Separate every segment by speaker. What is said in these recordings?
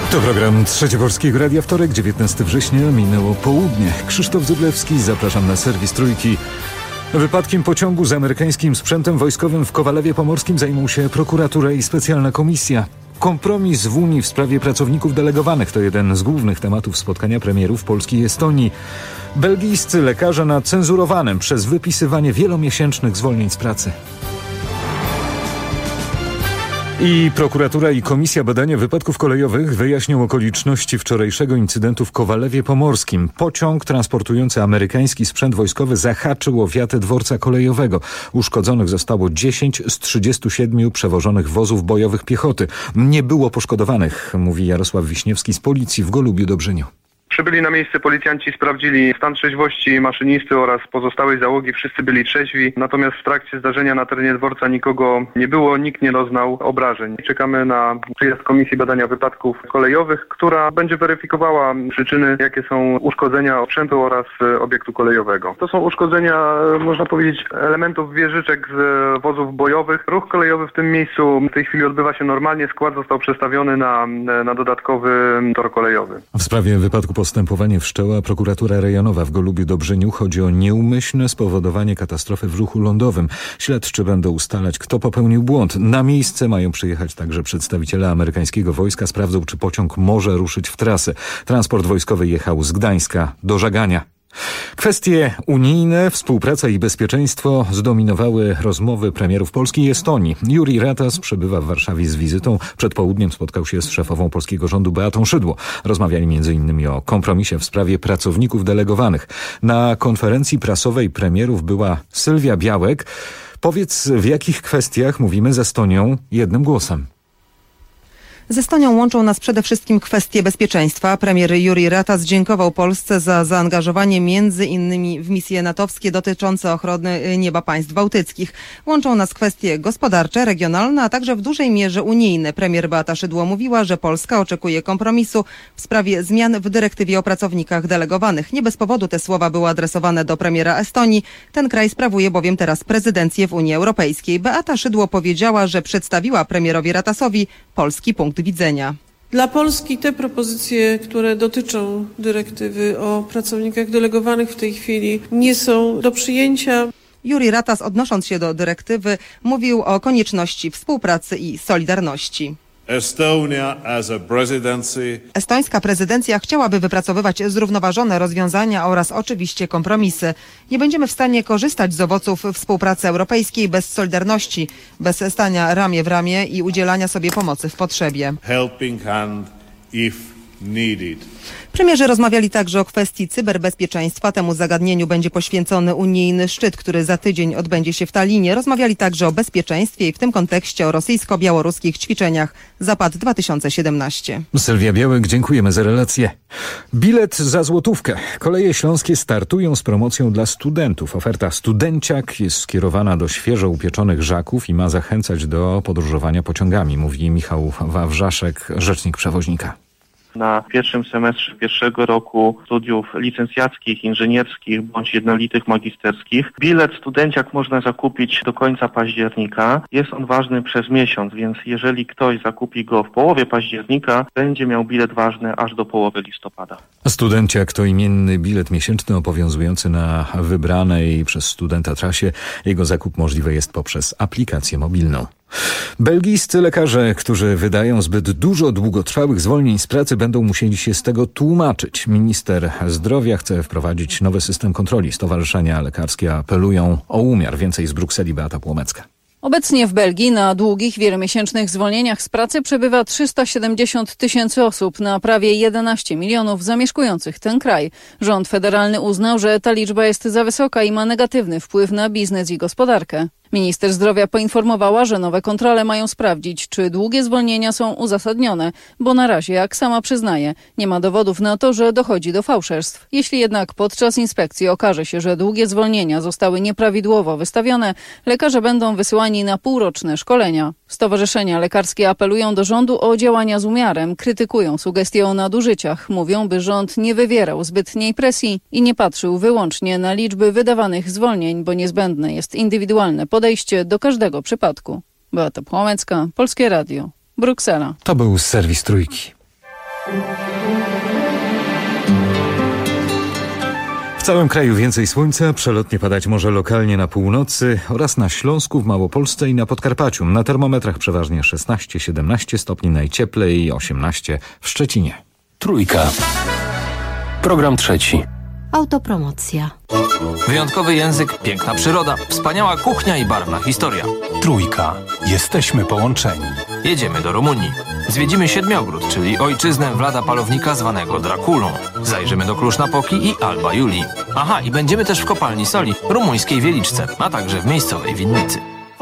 Speaker 1: To program Trzeci Polskiego Radia, wtorek, 19 września, minęło południe. Krzysztof Zyblewski, zapraszam na serwis Trójki. Wypadkiem pociągu z amerykańskim sprzętem wojskowym w Kowalewie Pomorskim zajmą się prokuratura i specjalna komisja. Kompromis w Unii w sprawie pracowników delegowanych to jeden z głównych tematów spotkania premierów Polski i Estonii. Belgijscy lekarze na cenzurowanym przez wypisywanie wielomiesięcznych zwolnień z pracy. I prokuratura i Komisja Badania Wypadków Kolejowych wyjaśnią okoliczności wczorajszego incydentu w Kowalewie Pomorskim. Pociąg transportujący amerykański sprzęt wojskowy zahaczył o wiatę dworca kolejowego. Uszkodzonych zostało 10 z 37 przewożonych wozów bojowych piechoty. Nie było poszkodowanych, mówi Jarosław Wiśniewski z policji w Golubiu-Dobrzyniu.
Speaker 2: Przybyli na miejsce policjanci, sprawdzili stan trzeźwości maszynisty oraz pozostałej załogi. Wszyscy byli trzeźwi, natomiast w trakcie zdarzenia na terenie dworca nikogo nie było, nikt nie doznał obrażeń. Czekamy na przyjazd Komisji Badania Wypadków Kolejowych, która będzie weryfikowała przyczyny, jakie są uszkodzenia sprzętu oraz obiektu kolejowego. To są uszkodzenia, można powiedzieć, elementów wieżyczek z wozów bojowych. Ruch kolejowy w tym miejscu w tej chwili odbywa się normalnie. Skład został przestawiony na dodatkowy tor kolejowy.
Speaker 1: W sprawie wypadku postępowanie wszczęła prokuratura rejonowa w Golubiu-Dobrzyniu. Chodzi o nieumyślne spowodowanie katastrofy w ruchu lądowym. Śledczy będą ustalać, kto popełnił błąd. Na miejsce mają przyjechać także przedstawiciele amerykańskiego wojska. Sprawdzą, czy pociąg może ruszyć w trasę. Transport wojskowy jechał z Gdańska do Żagania. Kwestie unijne, współpraca i bezpieczeństwo zdominowały rozmowy premierów Polski i Estonii. Juri Ratas przebywa w Warszawie z wizytą. Przed południem spotkał się z szefową polskiego rządu Beatą Szydło. Rozmawiali m.in. o kompromisie w sprawie pracowników delegowanych. Na konferencji prasowej premierów była Sylwia Białek. Powiedz, w jakich kwestiach mówimy z Estonią jednym głosem?
Speaker 3: Z Estonią łączą nas przede wszystkim kwestie bezpieczeństwa. Premier Juri Ratas dziękował Polsce za zaangażowanie między innymi w misje natowskie dotyczące ochrony nieba państw bałtyckich. Łączą nas kwestie gospodarcze, regionalne, a także w dużej mierze unijne. Premier Beata Szydło mówiła, że Polska oczekuje kompromisu w sprawie zmian w dyrektywie o pracownikach delegowanych. Nie bez powodu te słowa były adresowane do premiera Estonii. Ten kraj sprawuje bowiem teraz prezydencję w Unii Europejskiej. Beata Szydło powiedziała, że przedstawiła premierowi Ratasowi polski punkt widzenia.
Speaker 4: Dla Polski te propozycje, które dotyczą dyrektywy o pracownikach delegowanych w tej chwili nie są do przyjęcia.
Speaker 3: Juri Ratas, odnosząc się do dyrektywy, mówił o konieczności współpracy i solidarności. Estońska prezydencja chciałaby wypracowywać zrównoważone rozwiązania oraz oczywiście kompromisy. Nie będziemy w stanie korzystać z owoców współpracy europejskiej bez solidarności, bez stania ramię w ramię i udzielania sobie pomocy w potrzebie. Premierzy rozmawiali także o kwestii cyberbezpieczeństwa. Temu zagadnieniu będzie poświęcony unijny szczyt, który za tydzień odbędzie się w Tallinie. Rozmawiali także o bezpieczeństwie i w tym kontekście o rosyjsko-białoruskich ćwiczeniach Zapad 2017.
Speaker 1: Sylwia Białek, dziękujemy za relację. Bilet za złotówkę. Koleje śląskie startują z promocją dla studentów. Oferta Studenciak jest skierowana do świeżo upieczonych żaków i ma zachęcać do podróżowania pociągami, mówi Michał Wawrzaszek, rzecznik przewoźnika.
Speaker 5: Na pierwszym semestrze pierwszego roku studiów licencjackich, inżynierskich bądź jednolitych magisterskich bilet Studenciak można zakupić do końca października. Jest on ważny przez miesiąc, więc jeżeli ktoś zakupi go w połowie października, będzie miał bilet ważny aż do połowy listopada.
Speaker 1: Studenciak to imienny bilet miesięczny obowiązujący na wybranej przez studenta trasie. Jego zakup możliwy jest poprzez aplikację mobilną. Belgijscy lekarze, którzy wydają zbyt dużo długotrwałych zwolnień z pracy, będą musieli się z tego tłumaczyć. Minister zdrowia chce wprowadzić nowy system kontroli. Stowarzyszenia lekarskie apelują o umiar. Więcej z Brukseli, Beata Płomecka.
Speaker 6: Obecnie w Belgii na długich, wielomiesięcznych zwolnieniach z pracy przebywa 370 000 osób na prawie 11 milionów zamieszkujących ten kraj. Rząd federalny uznał, że ta liczba jest za wysoka i ma negatywny wpływ na biznes i gospodarkę. Minister zdrowia poinformowała, że nowe kontrole mają sprawdzić, czy długie zwolnienia są uzasadnione, bo na razie, jak sama przyznaje, nie ma dowodów na to, że dochodzi do fałszerstw. Jeśli jednak podczas inspekcji okaże się, że długie zwolnienia zostały nieprawidłowo wystawione, lekarze będą wysyłani na półroczne szkolenia. Stowarzyszenia lekarskie apelują do rządu o działania z umiarem, krytykują sugestie o nadużyciach, mówią, by rząd nie wywierał zbytniej presji i nie patrzył wyłącznie na liczby wydawanych zwolnień, bo niezbędne jest indywidualne podejście do każdego przypadku. Beata Płomecka, Polskie Radio, Bruksela.
Speaker 1: To był serwis Trójki. W całym kraju więcej słońca, przelotnie padać może lokalnie na północy oraz na Śląsku, w Małopolsce i na Podkarpaciu. Na termometrach przeważnie 16-17 stopni, najcieplej 18 w Szczecinie.
Speaker 7: Trójka. Program trzeci.
Speaker 8: Autopromocja.
Speaker 9: Wyjątkowy język, piękna przyroda, wspaniała kuchnia i barwna historia.
Speaker 7: Trójka. Jesteśmy połączeni.
Speaker 9: Jedziemy do Rumunii. Zwiedzimy Siedmiogród, czyli ojczyznę Vlada Palownika zwanego Drakulą. Zajrzymy do Cluj-Napoki i Alba Iulia. Aha, i będziemy też w kopalni soli, rumuńskiej Wieliczce, a także w miejscowej winnicy.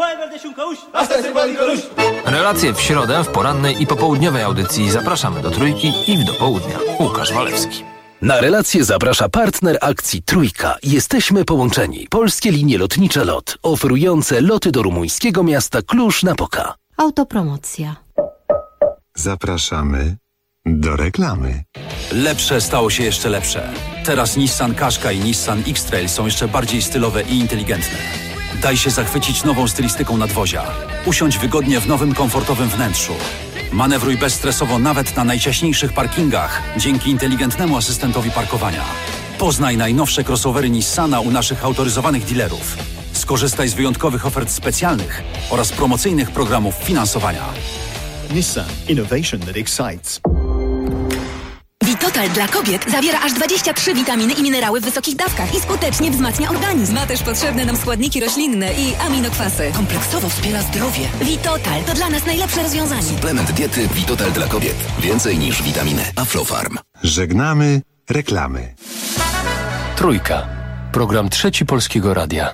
Speaker 9: Relacje w środę w porannej i popołudniowej audycji zapraszamy do Trójki i w do południa. Łukasz Walewski.
Speaker 7: Na relację zaprasza partner akcji Trójka. Jesteśmy połączeni. Polskie linie lotnicze LOT, oferujące loty do rumuńskiego miasta Cluj-Napoca.
Speaker 8: Autopromocja.
Speaker 10: Zapraszamy do reklamy.
Speaker 11: Lepsze stało się jeszcze lepsze. Teraz Nissan Qashqai i Nissan X-Trail są jeszcze bardziej stylowe i inteligentne. Daj się zachwycić nową stylistyką nadwozia. Usiądź wygodnie w nowym, komfortowym wnętrzu. Manewruj bezstresowo nawet na najciaśniejszych parkingach dzięki inteligentnemu asystentowi parkowania. Poznaj najnowsze crossovery Nissana u naszych autoryzowanych dealerów. Skorzystaj z wyjątkowych ofert specjalnych oraz promocyjnych programów finansowania.
Speaker 12: Nissan Innovation that excites.
Speaker 13: Vitotal dla kobiet zawiera aż 23 witaminy i minerały w wysokich dawkach i skutecznie wzmacnia organizm. Ma też potrzebne nam składniki roślinne i aminokwasy. Kompleksowo wspiera zdrowie. Vitotal to dla nas najlepsze rozwiązanie.
Speaker 14: Suplement diety Vitotal dla kobiet. Więcej niż witaminy. Aflofarm.
Speaker 10: Żegnamy reklamy.
Speaker 7: Trójka. Program trzeci Polskiego Radia.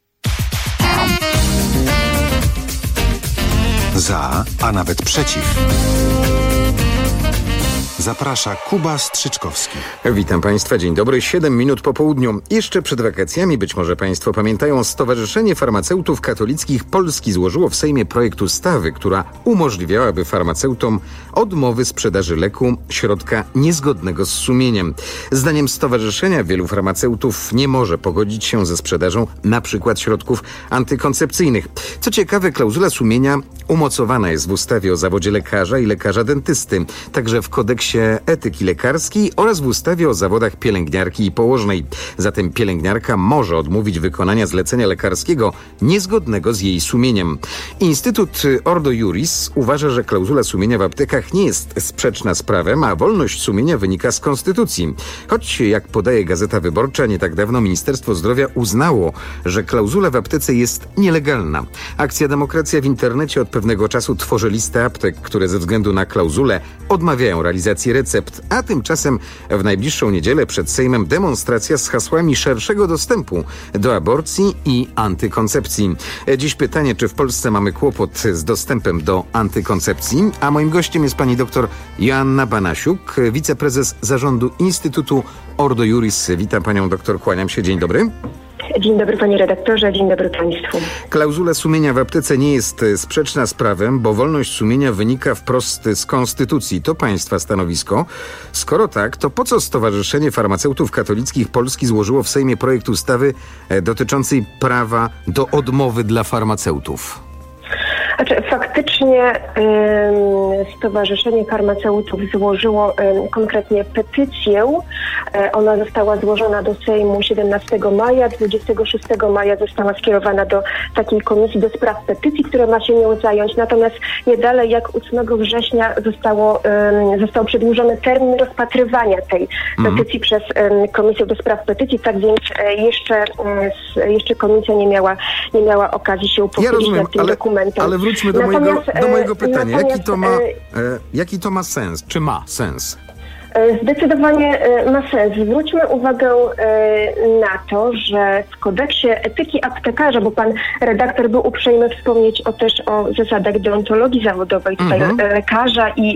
Speaker 10: Za, a nawet przeciw. Zaprasza Kuba Strzyczkowski.
Speaker 15: Witam Państwa, dzień dobry, 7 minut po południu. Jeszcze przed wakacjami, być może Państwo pamiętają, Stowarzyszenie Farmaceutów Katolickich Polski złożyło w Sejmie projekt ustawy, która umożliwiałaby farmaceutom odmowy sprzedaży leku, środka niezgodnego z sumieniem. Zdaniem stowarzyszenia wielu farmaceutów nie może pogodzić się ze sprzedażą np. środków antykoncepcyjnych. Co ciekawe, klauzula sumienia umocowana jest w ustawie o zawodzie lekarza i lekarza dentysty, także w kodeksie etyki lekarskiej oraz w ustawie o zawodach pielęgniarki i położnej. Zatem pielęgniarka może odmówić wykonania zlecenia lekarskiego niezgodnego z jej sumieniem. Instytut Ordo Iuris uważa, że klauzula sumienia w aptekach nie jest sprzeczna z prawem, a wolność sumienia wynika z konstytucji. Choć, jak podaje Gazeta Wyborcza, nie tak dawno Ministerstwo Zdrowia uznało, że klauzula w aptece jest nielegalna. Akcja Demokracja w internecie od pewnego czasu tworzy listę aptek, które ze względu na klauzulę odmawiają realizacji recept, a tymczasem w najbliższą niedzielę przed Sejmem demonstracja z hasłami szerszego dostępu do aborcji i antykoncepcji. Dziś pytanie, czy w Polsce mamy kłopot z dostępem do antykoncepcji, a moim gościem jest pani doktor Joanna Banasiuk, wiceprezes zarządu Instytutu Ordo Iuris. Witam panią doktor, kłaniam się, dzień dobry.
Speaker 16: Dzień dobry panie redaktorze, dzień dobry państwu.
Speaker 15: Klauzula sumienia w aptece nie jest sprzeczna z prawem, bo wolność sumienia wynika wprost z konstytucji. To państwa stanowisko. Skoro tak, to po co Stowarzyszenie Farmaceutów Katolickich Polski złożyło w Sejmie projekt ustawy dotyczącej prawa do odmowy dla farmaceutów?
Speaker 16: Znaczy, faktycznie Stowarzyszenie Farmaceutów złożyło konkretnie petycję. Ona została złożona do Sejmu 17 maja. 26 maja została skierowana do takiej komisji do spraw petycji, która ma się nią zająć. Natomiast nie dalej jak 8 września został przedłużony termin rozpatrywania tej petycji przez Komisję do spraw petycji. Tak więc jeszcze komisja nie miała okazji się pochylić nad tym dokumentem.
Speaker 15: Ale wróćmy do mojego pytania. Jaki to ma sens? Czy ma sens?
Speaker 16: Zdecydowanie ma sens. Zwróćmy uwagę na to, że w kodeksie etyki aptekarza, bo pan redaktor był uprzejmy wspomnieć o zasadach deontologii zawodowej tutaj lekarza i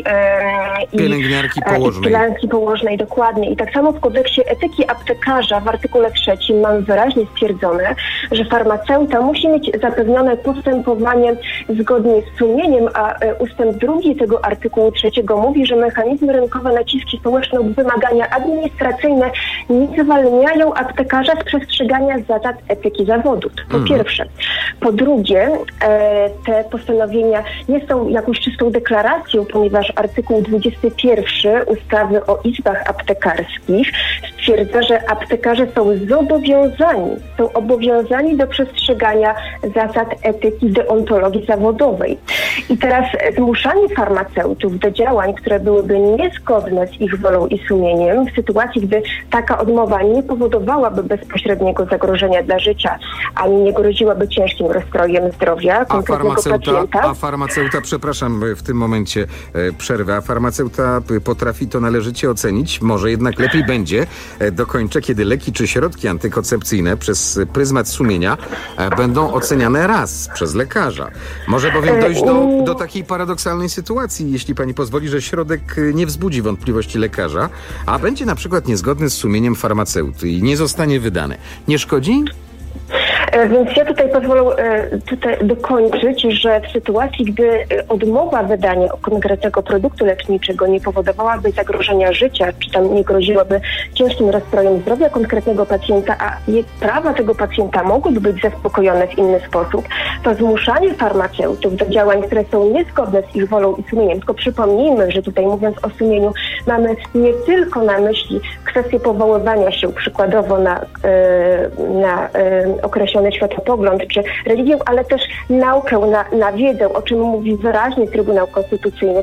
Speaker 16: pielęgniarki położnej, dokładnie. I tak samo w kodeksie etyki aptekarza w artykule 3 mamy wyraźnie stwierdzone, że farmaceuta musi mieć zapewnione postępowanie zgodnie z sumieniem, a ustęp 2 tego artykułu 3 mówi, że mechanizmy rynkowe, naciski społeczną wymagania administracyjne nie zwalniają aptekarza z przestrzegania zasad etyki zawodu. Po pierwsze. Po drugie, te postanowienia nie są jakąś czystą deklaracją, ponieważ artykuł 21 ustawy o izbach aptekarskich stwierdza, że aptekarze są obowiązani do przestrzegania zasad etyki, deontologii zawodowej. I teraz zmuszanie farmaceutów do działań, które byłyby niezgodne z ich wolą i sumieniem, w sytuacji, gdy taka odmowa nie powodowałaby bezpośredniego zagrożenia dla życia, ani nie groziłaby ciężkim rozstrojem zdrowia konkretnego pacjenta.
Speaker 15: A farmaceuta, przepraszam, w tym momencie przerwę, a farmaceuta potrafi to należycie ocenić? Może jednak lepiej będzie, dokończę, kiedy leki czy środki antykoncepcyjne przez pryzmat sumienia będą oceniane raz przez lekarza. Może bowiem dojść do takiej paradoksalnej sytuacji, jeśli pani pozwoli, że środek nie wzbudzi wątpliwości lekarza, a będzie na przykład niezgodny z sumieniem farmaceuty i nie zostanie wydany. Nie szkodzi?
Speaker 16: Więc ja tutaj pozwolę dokończyć, że w sytuacji, gdy odmowa wydania konkretnego produktu leczniczego nie powodowałaby zagrożenia życia, czy tam nie groziłaby ciężkim rozstrojem zdrowia konkretnego pacjenta, a prawa tego pacjenta mogłyby być zaspokojone w inny sposób, to zmuszanie farmaceutów do działań, które są niezgodne z ich wolą i sumieniem, tylko przypomnijmy, że tutaj mówiąc o sumieniu, mamy nie tylko na myśli kwestię powoływania się przykładowo na określony światopogląd czy religię, ale też naukę na wiedzę, o czym mówi wyraźnie Trybunał Konstytucyjny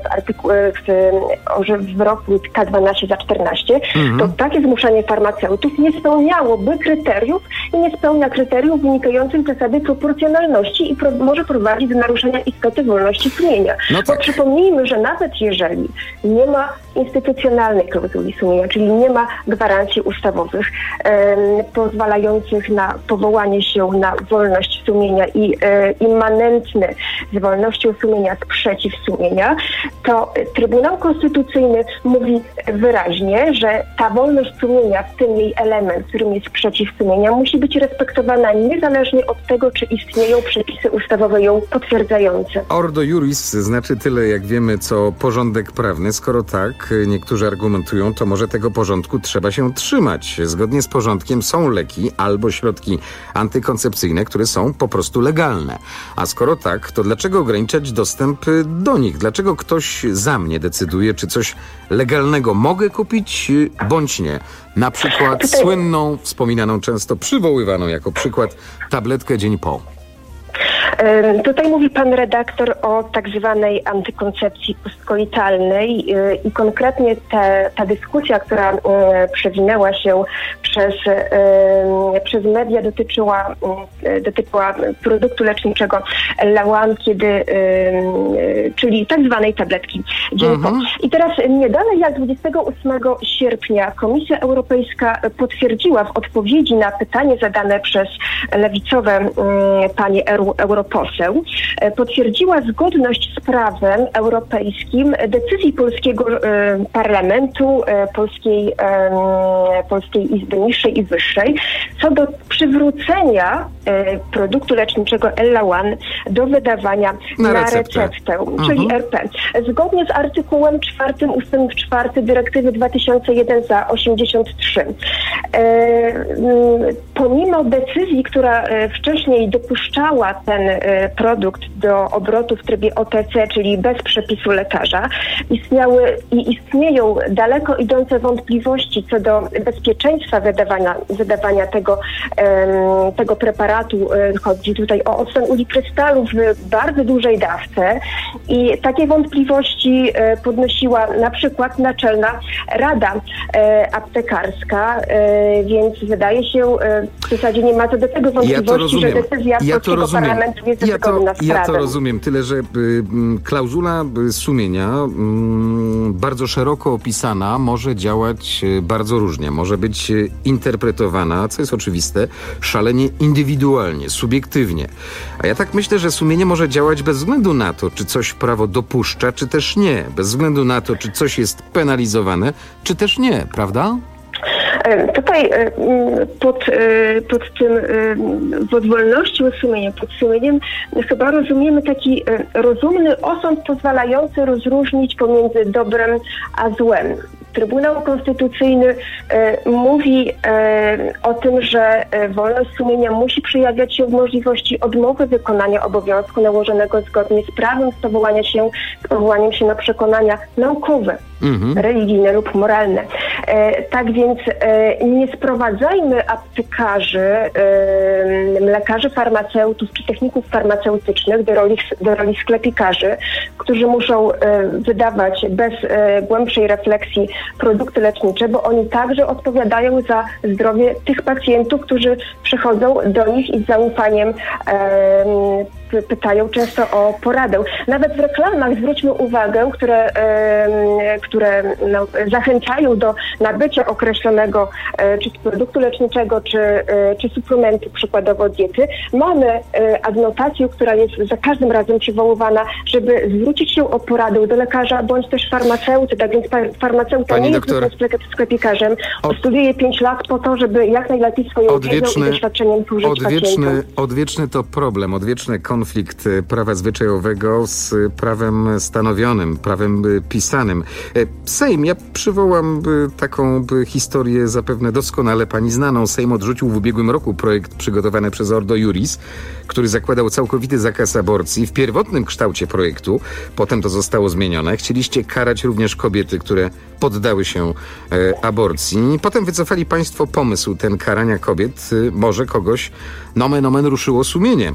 Speaker 16: w wyroku K12/14, to takie zmuszanie farmaceutów nie spełniałoby kryteriów i nie spełnia kryteriów wynikających z zasady proporcjonalności i może prowadzić do naruszenia istoty wolności sumienia. Bo przypomnijmy, że nawet jeżeli nie ma instytucjonalnej klauzuli sumienia, czyli nie ma gwarancji ustawowych pozwalających na powołanie się na wolność sumienia i immanentny z wolnością sumienia sprzeciw sumienia, to Trybunał Konstytucyjny mówi wyraźnie, że ta wolność sumienia, w tym jej element, którym jest sprzeciw sumienia, musi być respektowana niezależnie od tego, czy istnieją przepisy ustawowe ją potwierdzające.
Speaker 15: Ordo Iuris znaczy tyle, jak wiemy, co porządek prawny. Skoro tak, niektórzy argumentują, to może tego porządku trzeba się trzymać. Zgodnie z porządkiem są leki albo środki antykoncepcyjne, które są po prostu legalne. A skoro tak, to dlaczego ograniczać dostęp do nich? Dlaczego ktoś za mnie decyduje, czy coś legalnego mogę kupić, bądź nie? Na przykład słynną, wspominaną często, przywoływaną jako przykład tabletkę dzień po.
Speaker 16: Tutaj mówi pan redaktor o tak zwanej antykoncepcji postkoitalnej i konkretnie ta dyskusja, która przewinęła się przez media, dotyczyła produktu leczniczego Ellawan, czyli tak zwanej tabletki dzień po. I teraz nie dalej jak 28 sierpnia Komisja Europejska potwierdziła w odpowiedzi na pytanie zadane przez lewicowe panie europoseł, potwierdziła zgodność z prawem europejskim decyzji polskiego parlamentu, Polskiej Izby Niższej i Wyższej co do przywrócenia produktu leczniczego Ellawan do wydawania na receptę, czyli RP. Zgodnie z artykułem 4 ustęp 4 dyrektywy 2001/83. Pomimo decyzji, która wcześniej dopuszczała ten produkt do obrotu w trybie OTC, czyli bez przepisu lekarza, istnieją daleko idące wątpliwości co do bezpieczeństwa wydawania tego preparatu. Chodzi tutaj o ocen ulikrystalów w bardzo dużej dawce i takie wątpliwości podnosiła na przykład Naczelna Rada Aptekarska, więc wydaje się, w zasadzie nie ma co do tego wątpliwości, że decyzja polskiego parlamentu jest zgodna z prawem.
Speaker 15: Ja to rozumiem, tyle że klauzula sumienia bardzo szeroko opisana może działać bardzo różnie, może być interpretowana, co jest oczywiste, szalenie indywidualnie, subiektywnie. A ja tak myślę, że sumienie może działać bez względu na to, czy coś prawo dopuszcza, czy też nie. Bez względu na to, czy coś jest penalizowane, czy też nie, prawda?
Speaker 16: Tutaj pod wolnością sumienia, pod sumieniem chyba rozumiemy taki rozumny osąd pozwalający rozróżnić pomiędzy dobrem a złem. Trybunał Konstytucyjny mówi o tym, że wolność sumienia musi przejawiać się w możliwości odmowy wykonania obowiązku nałożonego zgodnie z prawem z powołaniem się na przekonania naukowe, religijne lub moralne. Tak więc nie sprowadzajmy aptekarzy, lekarzy, farmaceutów czy techników farmaceutycznych do roli sklepikarzy, którzy muszą wydawać bez głębszej refleksji produkty lecznicze, bo oni także odpowiadają za zdrowie tych pacjentów, którzy przychodzą do nich i z zaufaniem pytają często o poradę. Nawet w reklamach zwróćmy uwagę, które zachęcają do nabycia określonego czy produktu leczniczego, czy suplementu, przykładowo diety. Mamy adnotację, która jest za każdym razem przywoływana, żeby zwrócić się o poradę do lekarza bądź też farmaceuty. Tak więc farmaceuta nie jest sklepikarzem. Studiuje 5 lat po to, żeby jak najlepiej swoją wiedzą i doświadczeniem służyć pacjentom.
Speaker 15: Odwieczny to problem, odwieczny konflikt prawa zwyczajowego z prawem stanowionym, prawem pisanym. Sejm, ja przywołam taką historię zapewne doskonale pani znaną. Sejm odrzucił w ubiegłym roku projekt przygotowany przez Ordo Iuris, który zakładał całkowity zakaz aborcji. W pierwotnym kształcie projektu, potem to zostało zmienione, chcieliście karać również kobiety, które poddały się aborcji. Potem wycofali państwo pomysł ten karania kobiet. Może kogoś nomen omen ruszyło sumienie.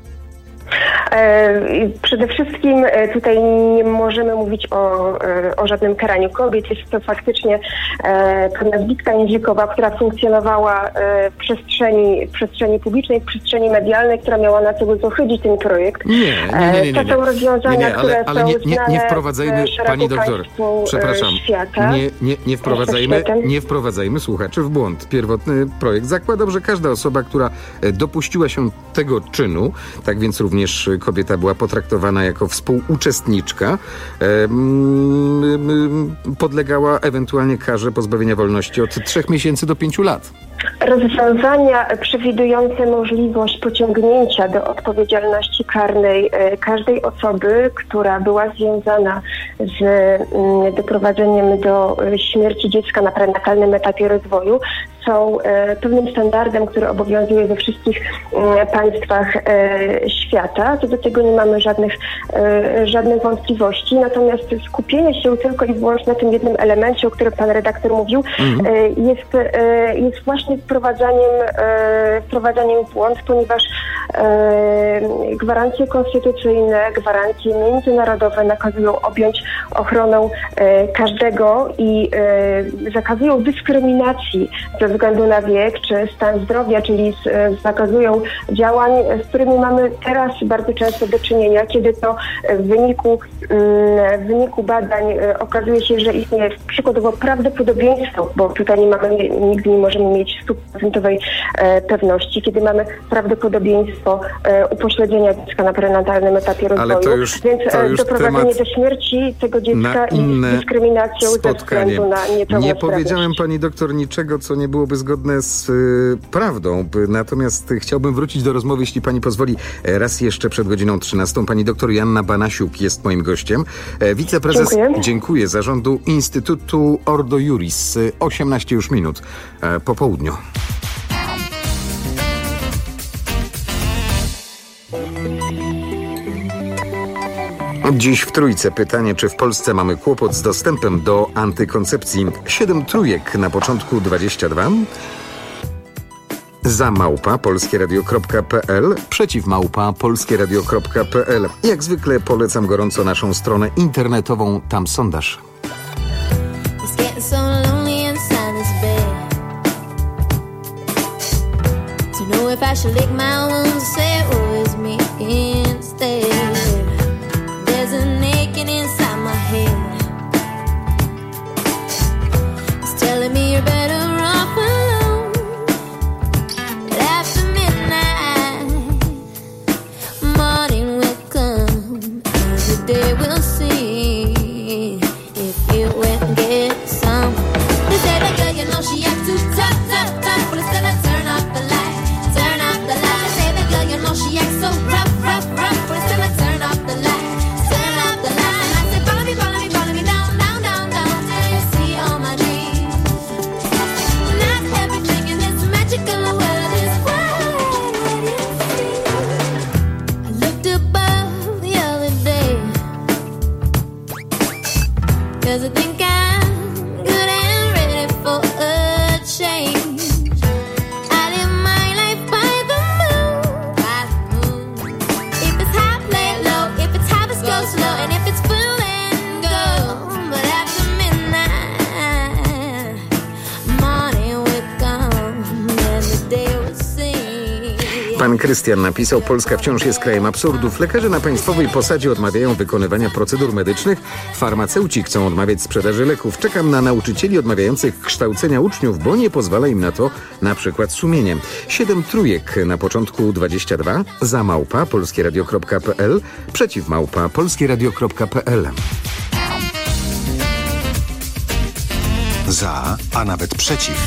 Speaker 16: Przede wszystkim tutaj nie możemy mówić o żadnym karaniu kobiet. Jest to faktycznie pewna zbitka językowa, która funkcjonowała w przestrzeni publicznej, w przestrzeni medialnej, która miała na celu zohydzić ten projekt.
Speaker 15: Nie.
Speaker 16: To są rozwiązania, które są
Speaker 15: nie wprowadzajmy, pani doktor, przepraszam, nie wprowadzajmy słuchaczy w błąd. Pierwotny projekt zakładał, że każda osoba, która dopuściła się tego czynu, tak więc również kobieta była potraktowana jako współuczestniczka, podlegała ewentualnie karze pozbawienia wolności od 3 miesięcy do 5 lat.
Speaker 16: Rozwiązania przewidujące możliwość pociągnięcia do odpowiedzialności karnej każdej osoby, która była związana z doprowadzeniem do śmierci dziecka na prenatalnym etapie rozwoju, są pewnym standardem, który obowiązuje we wszystkich państwach świata. Co do tego nie mamy żadnych wątpliwości. Natomiast skupienie się tylko i wyłącznie na tym jednym elemencie, o którym pan redaktor mówił, jest właśnie wprowadzaniem w błąd, ponieważ gwarancje konstytucyjne, gwarancje międzynarodowe nakazują objąć ochroną każdego i zakazują dyskryminacji ze względu na wiek czy stan zdrowia, czyli zakazują działań, z którymi mamy teraz bardzo często do czynienia, kiedy to w wyniku badań okazuje się, że istnieje przykładowo prawdopodobieństwo, bo tutaj nigdy nie możemy mieć 100% pewności, kiedy mamy prawdopodobieństwo upośledzenia dziecka na prenatalnym etapie rozwoju.
Speaker 15: Ale to już
Speaker 16: doprowadzenie do śmierci tego dziecka i dyskryminacją ze względu na
Speaker 15: Nie powiedziałem pani doktor niczego, co nie byłoby zgodne z prawdą. Natomiast chciałbym wrócić do rozmowy, jeśli pani pozwoli, raz jeszcze przed godziną 13. Pani doktor Joanna Banasiuk jest moim gościem. Wiceprezes, dziękuję, zarządu Instytutu Ordo Iuris. 18 już minut po południu. Dziś w Trójce pytanie, czy w Polsce mamy kłopot z dostępem do antykoncepcji. 7 trójek na początku 22. Za @polskieradio.pl, przeciw @polskieradio.pl. Jak zwykle polecam gorąco naszą stronę internetową, tam sondaż.
Speaker 17: She acts too tough, but instead I turn off the light. Say that girl, you know 'cause I think I'm good and ready for a change. I live my life by the moon. If it's high, play it low. If it's high, let's go slow. And if it's full, then go. But after midnight, morning will come and the day will sing.
Speaker 15: Pan Krystian napisał: Polska wciąż jest krajem absurdów. Lekarze na państwowej posadzie odmawiają wykonywania procedur medycznych. Farmaceuci chcą odmawiać sprzedaży leków. Czekam na nauczycieli odmawiających kształcenia uczniów, bo nie pozwala im na to na przykład sumienie. 7 trójek na początku 22, za @ polskieradio.pl, przeciw @ polskieradio.pl.
Speaker 10: Za, a nawet przeciw.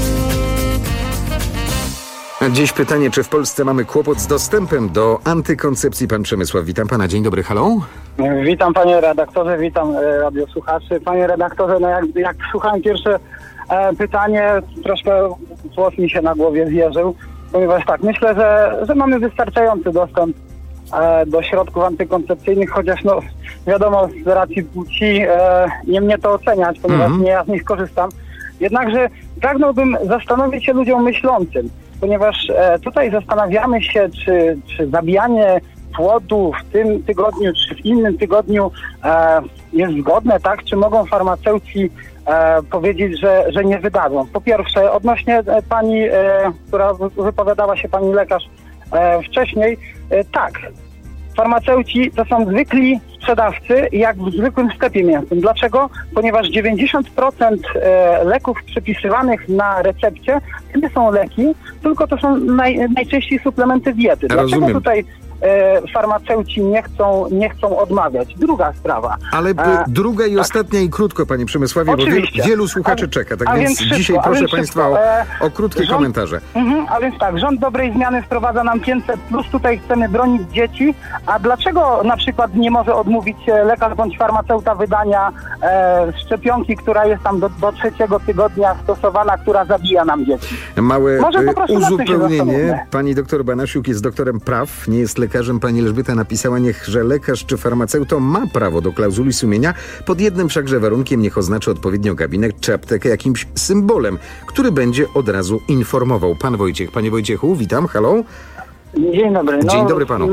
Speaker 15: Dziś pytanie, czy w Polsce mamy kłopot z dostępem do antykoncepcji? Pan Przemysław, witam pana. Dzień dobry, halo.
Speaker 18: Witam panie redaktorze, witam radiosłuchaczy. Panie redaktorze, no jak słuchałem pierwsze pytanie, troszkę włos mi się na głowie zjeżył, ponieważ tak, myślę, że mamy wystarczający dostęp do środków antykoncepcyjnych, chociaż no wiadomo, z racji płci nie mnie to oceniać, ponieważ nie ja z nich korzystam. Jednakże pragnąłbym zastanowić się ludziom myślącym, ponieważ tutaj zastanawiamy się, czy zabijanie płodu w tym tygodniu, czy w innym tygodniu jest zgodne, tak? Czy mogą farmaceuci powiedzieć, że nie wydadzą? Po pierwsze, odnośnie pani, która wypowiadała się, pani lekarz wcześniej, tak. Farmaceuci to są zwykli sprzedawcy, jak w zwykłym sklepie mięsnym. Dlaczego? Ponieważ 90% leków przepisywanych na recepcie to nie są leki, tylko to są najczęściej suplementy diety. Dlaczego tutaj farmaceuci nie chcą odmawiać? Druga sprawa.
Speaker 15: Ale druga i ostatnia i krótko, panie Przemysławie,
Speaker 18: oczywiście,
Speaker 15: bo wielu słuchaczy czeka. Tak więc dzisiaj proszę państwa o krótkie komentarze.
Speaker 18: A więc tak, rząd dobrej zmiany wprowadza nam 500+, tutaj chcemy bronić dzieci, a dlaczego na przykład nie może odmówić lekarz bądź farmaceuta wydania szczepionki, która jest tam do 3 tygodnia stosowana, która zabija nam dzieci?
Speaker 15: Małe uzupełnienie. Pani doktor Banasiuk jest doktorem praw, nie jest lekarzem. Pani Elżbieta napisała: niechże lekarz czy farmaceuta ma prawo do klauzuli sumienia, pod jednym wszakże warunkiem: niech oznaczy odpowiednio gabinet czy aptekę jakimś symbolem, który będzie od razu informował. Pan Wojciech. Panie Wojciechu, witam, halo.
Speaker 18: Dzień dobry.
Speaker 15: Dzień dobry panu.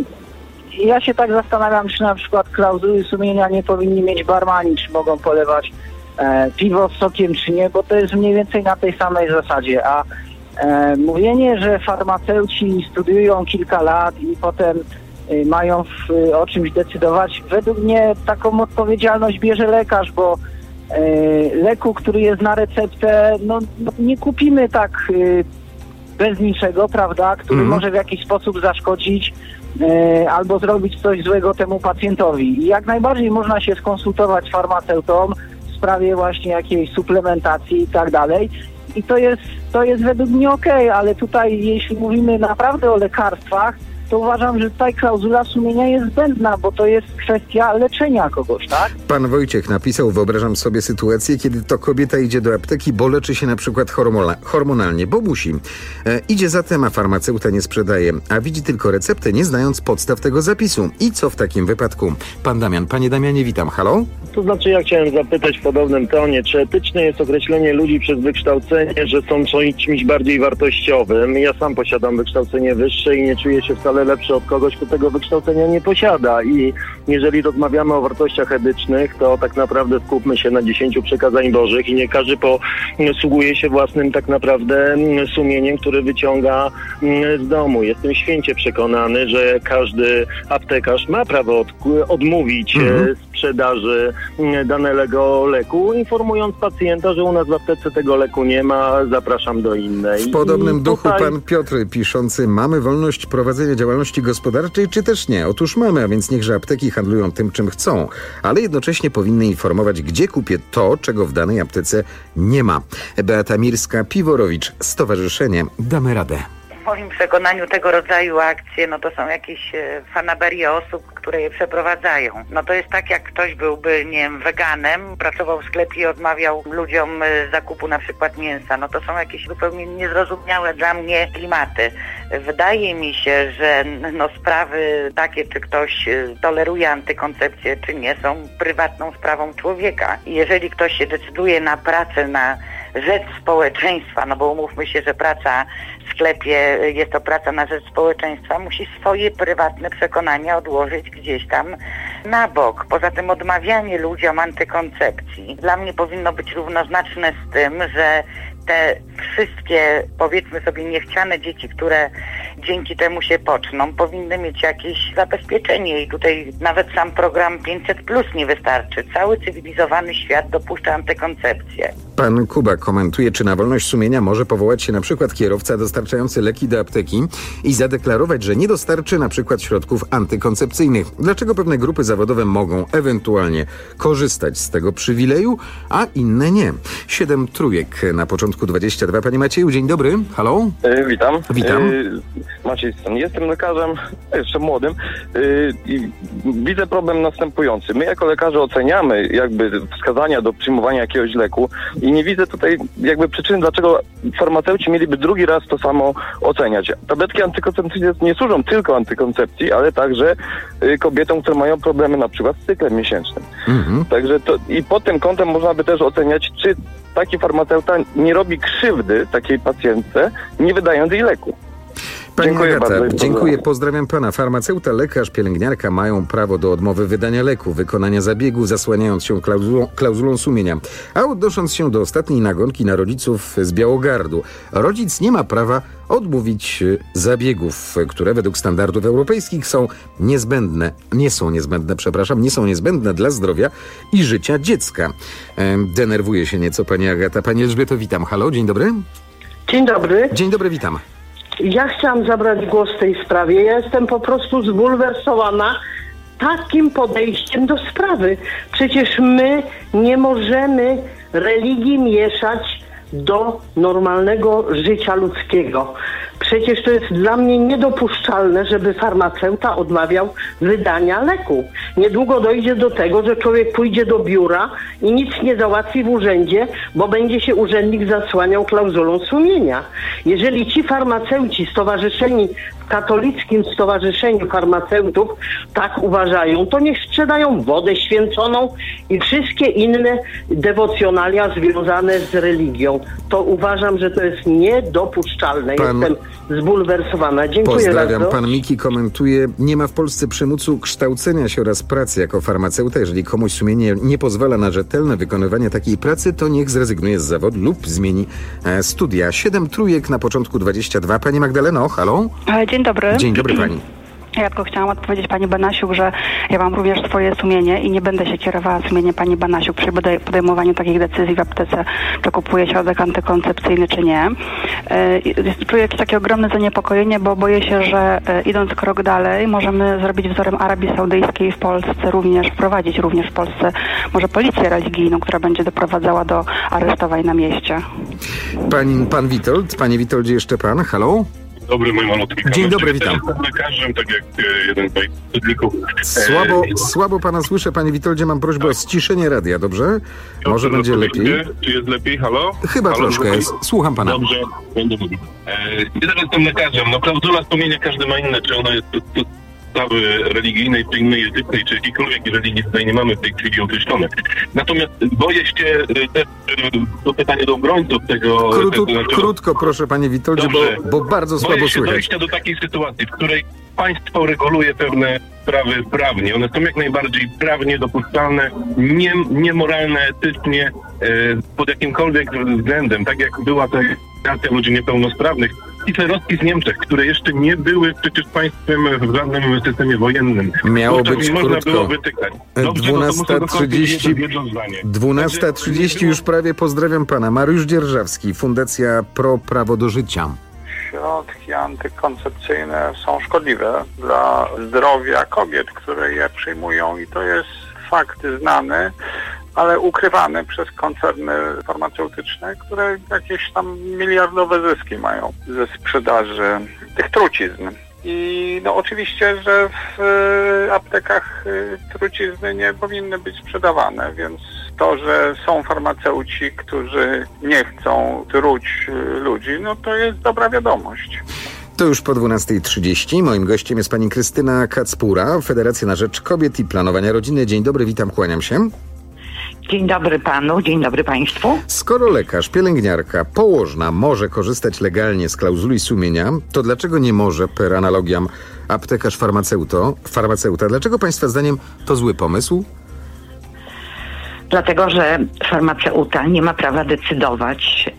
Speaker 18: Ja się tak zastanawiam, czy na przykład klauzuli sumienia nie powinni mieć barmani, czy mogą polewać piwo z sokiem, czy nie, bo to jest mniej więcej na tej samej zasadzie, a mówienie, że farmaceuci studiują kilka lat i potem mają o czymś decydować, według mnie taką odpowiedzialność bierze lekarz, bo leku, który jest na receptę, no nie kupimy tak bez niczego, prawda, który może w jakiś sposób zaszkodzić albo zrobić coś złego temu pacjentowi. I jak najbardziej można się skonsultować z farmaceutą w sprawie właśnie jakiejś suplementacji i tak dalej. I to jest według mnie okej, ale tutaj jeśli mówimy naprawdę o lekarstwach, to uważam, że tutaj klauzula sumienia jest zbędna, bo to jest kwestia leczenia kogoś, tak?
Speaker 15: Pan Wojciech napisał: wyobrażam sobie sytuację, kiedy to kobieta idzie do apteki, bo leczy się na przykład hormonalnie, bo musi. Idzie zatem, a farmaceuta nie sprzedaje, a widzi tylko receptę, nie znając podstaw tego zapisu. I co w takim wypadku? Pan Damian. Panie Damianie, witam. Halo?
Speaker 19: To znaczy, ja chciałem zapytać w podobnym tonie, czy etyczne jest określenie ludzi przez wykształcenie, że są czymś bardziej wartościowym? Ja sam posiadam wykształcenie wyższe i nie czuję się wcale lepszy od kogoś, kto tego wykształcenia nie posiada. I jeżeli rozmawiamy o wartościach etycznych, to tak naprawdę skupmy się na 10 przykazań bożych i nie każdy posługuje się własnym tak naprawdę sumieniem, który wyciąga z domu. Jestem święcie przekonany, że każdy aptekarz ma prawo odmówić sprzedaży danego leku, informując pacjenta, że u nas w aptece tego leku nie ma, zapraszam do innej.
Speaker 15: W podobnym duchu pan Piotr piszący: mamy wolność prowadzenia działalności gospodarczej, czy też nie? Otóż mamy, a więc niechże apteki handlują tym, czym chcą, ale jednocześnie powinny informować, gdzie kupię to, czego w danej aptece nie ma. Beata Mirska-Piworowicz, Stowarzyszenie Damy Radę.
Speaker 20: moim przekonaniu tego rodzaju akcje, no to są jakieś fanaberie osób, które je przeprowadzają. No to jest tak, jak ktoś byłby, nie wiem, weganem, pracował w sklepie i odmawiał ludziom zakupu na przykład mięsa. No to są jakieś zupełnie niezrozumiałe dla mnie klimaty. Wydaje mi się, że no sprawy takie, czy ktoś toleruje antykoncepcję, czy nie, są prywatną sprawą człowieka. I jeżeli ktoś się decyduje na pracę na rzecz społeczeństwa, no bo umówmy się, że praca w sklepie jest to praca na rzecz społeczeństwa, musi swoje prywatne przekonania odłożyć gdzieś tam na bok. Poza tym odmawianie ludziom antykoncepcji dla mnie powinno być równoznaczne z tym, że te wszystkie, powiedzmy sobie, niechciane dzieci, które dzięki temu się poczną, powinny mieć jakieś zabezpieczenie i tutaj nawet sam program 500+ nie wystarczy. Cały cywilizowany świat dopuszcza antykoncepcję.
Speaker 15: Pan Kuba komentuje, czy na wolność sumienia może powołać się na przykład kierowca dostarczający leki do apteki i zadeklarować, że nie dostarczy na przykład środków antykoncepcyjnych. Dlaczego pewne grupy zawodowe mogą ewentualnie korzystać z tego przywileju, a inne nie? 7 trójek na początku 22. Panie Macieju, dzień dobry. Halo?
Speaker 21: Witam.
Speaker 15: Witam.
Speaker 21: Maciej, jestem lekarzem, jeszcze młodym i widzę problem następujący. My jako lekarze oceniamy jakby wskazania do przyjmowania jakiegoś leku i nie widzę tutaj jakby przyczyn, dlaczego farmaceuci mieliby drugi raz to samo oceniać. Tabletki antykoncepcyjne nie służą tylko antykoncepcji, ale także kobietom, które mają problemy na przykład z cyklem miesięcznym. Także to i pod tym kątem można by też oceniać, czy taki farmaceuta nie robi krzywdy takiej pacjentce, nie wydając jej leku.
Speaker 15: Pani
Speaker 21: Dziękuję
Speaker 15: Agata,
Speaker 21: bardzo.
Speaker 15: dziękuję, pozdrawiam pana. Farmaceuta, lekarz, pielęgniarka mają prawo do odmowy wydania leku, wykonania zabiegu, zasłaniając się klauzulą sumienia. A odnosząc się do ostatniej nagonki na rodziców z Białogardu, rodzic nie ma prawa odmówić zabiegów, które według standardów europejskich są niezbędne dla zdrowia i życia dziecka. Denerwuje się nieco pani Agata. Pani Elżbieto, witam. Halo, dzień dobry.
Speaker 22: Dzień dobry.
Speaker 15: Dzień dobry, witam.
Speaker 22: Ja chciałam zabrać głos w tej sprawie. Ja jestem po prostu zbulwersowana takim podejściem do sprawy. Przecież my nie możemy religii mieszać do normalnego życia ludzkiego. Przecież to jest dla mnie niedopuszczalne, żeby farmaceuta odmawiał wydania leku. Niedługo dojdzie do tego, że człowiek pójdzie do biura i nic nie załatwi w urzędzie, bo będzie się urzędnik zasłaniał klauzulą sumienia. Jeżeli ci farmaceuci stowarzyszeni w Katolickim Stowarzyszeniu Farmaceutów tak uważają, to niech sprzedają wodę święconą i wszystkie inne dewocjonalia związane z religią. To uważam, że to jest niedopuszczalne. Jestem zbulwersowana. Dziękuję
Speaker 15: Pozdrawiam.
Speaker 22: bardzo.
Speaker 15: Pan Miki komentuje, nie ma w Polsce przymusu kształcenia się oraz pracy jako farmaceuta. Jeżeli komuś sumienie nie pozwala na rzetelne wykonywanie takiej pracy, to niech zrezygnuje z zawodu lub zmieni studia. 7 trójek na początku 22. Pani Magdaleno, halo?
Speaker 23: Dzień dobry.
Speaker 15: Dzień dobry pani.
Speaker 23: Ja tylko chciałam odpowiedzieć pani Banasiuk, że ja mam również swoje sumienie i nie będę się kierowała sumieniem pani Banasiuk przy podejmowaniu takich decyzji w aptece, czy kupuje środek antykoncepcyjny, czy nie. Czuję jakieś takie ogromne zaniepokojenie, bo boję się, że idąc krok dalej możemy zrobić wzorem Arabii Saudyjskiej w Polsce również, wprowadzić również w Polsce może policję religijną, która będzie doprowadzała do aresztowań na mieście.
Speaker 15: Pan Witold, panie Witoldzie, jeszcze pan, halo?
Speaker 24: Dobry, mój malutki.
Speaker 15: Dzień dobry, witam.
Speaker 24: Jestem lekarzem, tak jak jeden z moich przedników.
Speaker 15: Słabo pana słyszę, panie Witoldzie, mam prośbę o ściszenie radia, dobrze? Może będzie lepiej.
Speaker 24: Czy jest lepiej? Halo?
Speaker 15: Chyba
Speaker 24: Halo,
Speaker 15: troszkę jest. Słucham pana.
Speaker 24: Dobrze, będę mówił. Ja teraz jestem lekarzem. No klauzula sumienia każdy ma inne, czy ona jest podstawy religijnej, czy innej etycznej, czy jakiejkolwiek, jeżeli tutaj nie mamy w tej chwili określone. Natomiast boję się też do pytania do obrońców tego...
Speaker 15: Krótko proszę, panie Witoldzie, bo bardzo słabo
Speaker 24: boję się
Speaker 15: słychać.
Speaker 24: dojścia do takiej sytuacji, w której państwo reguluje pewne sprawy prawnie. One są jak najbardziej prawnie dopuszczalne, niemoralne, etycznie, pod jakimkolwiek względem. Tak jak była ta reakcja ludzi niepełnosprawnych. Hitlerowski z Niemczech, które jeszcze nie były przecież państwem w żadnym systemie wojennym.
Speaker 15: Miało być
Speaker 24: można
Speaker 15: krótko.
Speaker 24: było wytykać.
Speaker 15: 12:30 już prawie. Pozdrawiam pana. Mariusz Dzierżawski, Fundacja Pro Prawo do Życia.
Speaker 25: Środki antykoncepcyjne są szkodliwe dla zdrowia kobiet, które je przyjmują i to jest fakt znany. ale ukrywane przez koncerny farmaceutyczne, które jakieś tam miliardowe zyski mają ze sprzedaży tych trucizn. I no oczywiście, że w aptekach trucizny nie powinny być sprzedawane, więc to, że są farmaceuci, którzy nie chcą truć ludzi, no to jest dobra wiadomość.
Speaker 15: To już po 12:30. Moim gościem jest pani Krystyna Kacpura, Federacja na Rzecz Kobiet i Planowania Rodziny. Dzień dobry, witam, kłaniam się.
Speaker 2: Dzień dobry panu, dzień dobry państwu.
Speaker 15: Skoro lekarz, pielęgniarka, położna może korzystać legalnie z klauzuli sumienia, to dlaczego nie może, per analogiam, aptekarz farmaceuta? Dlaczego państwa zdaniem to zły pomysł?
Speaker 2: Dlatego, że farmaceuta nie ma prawa decydować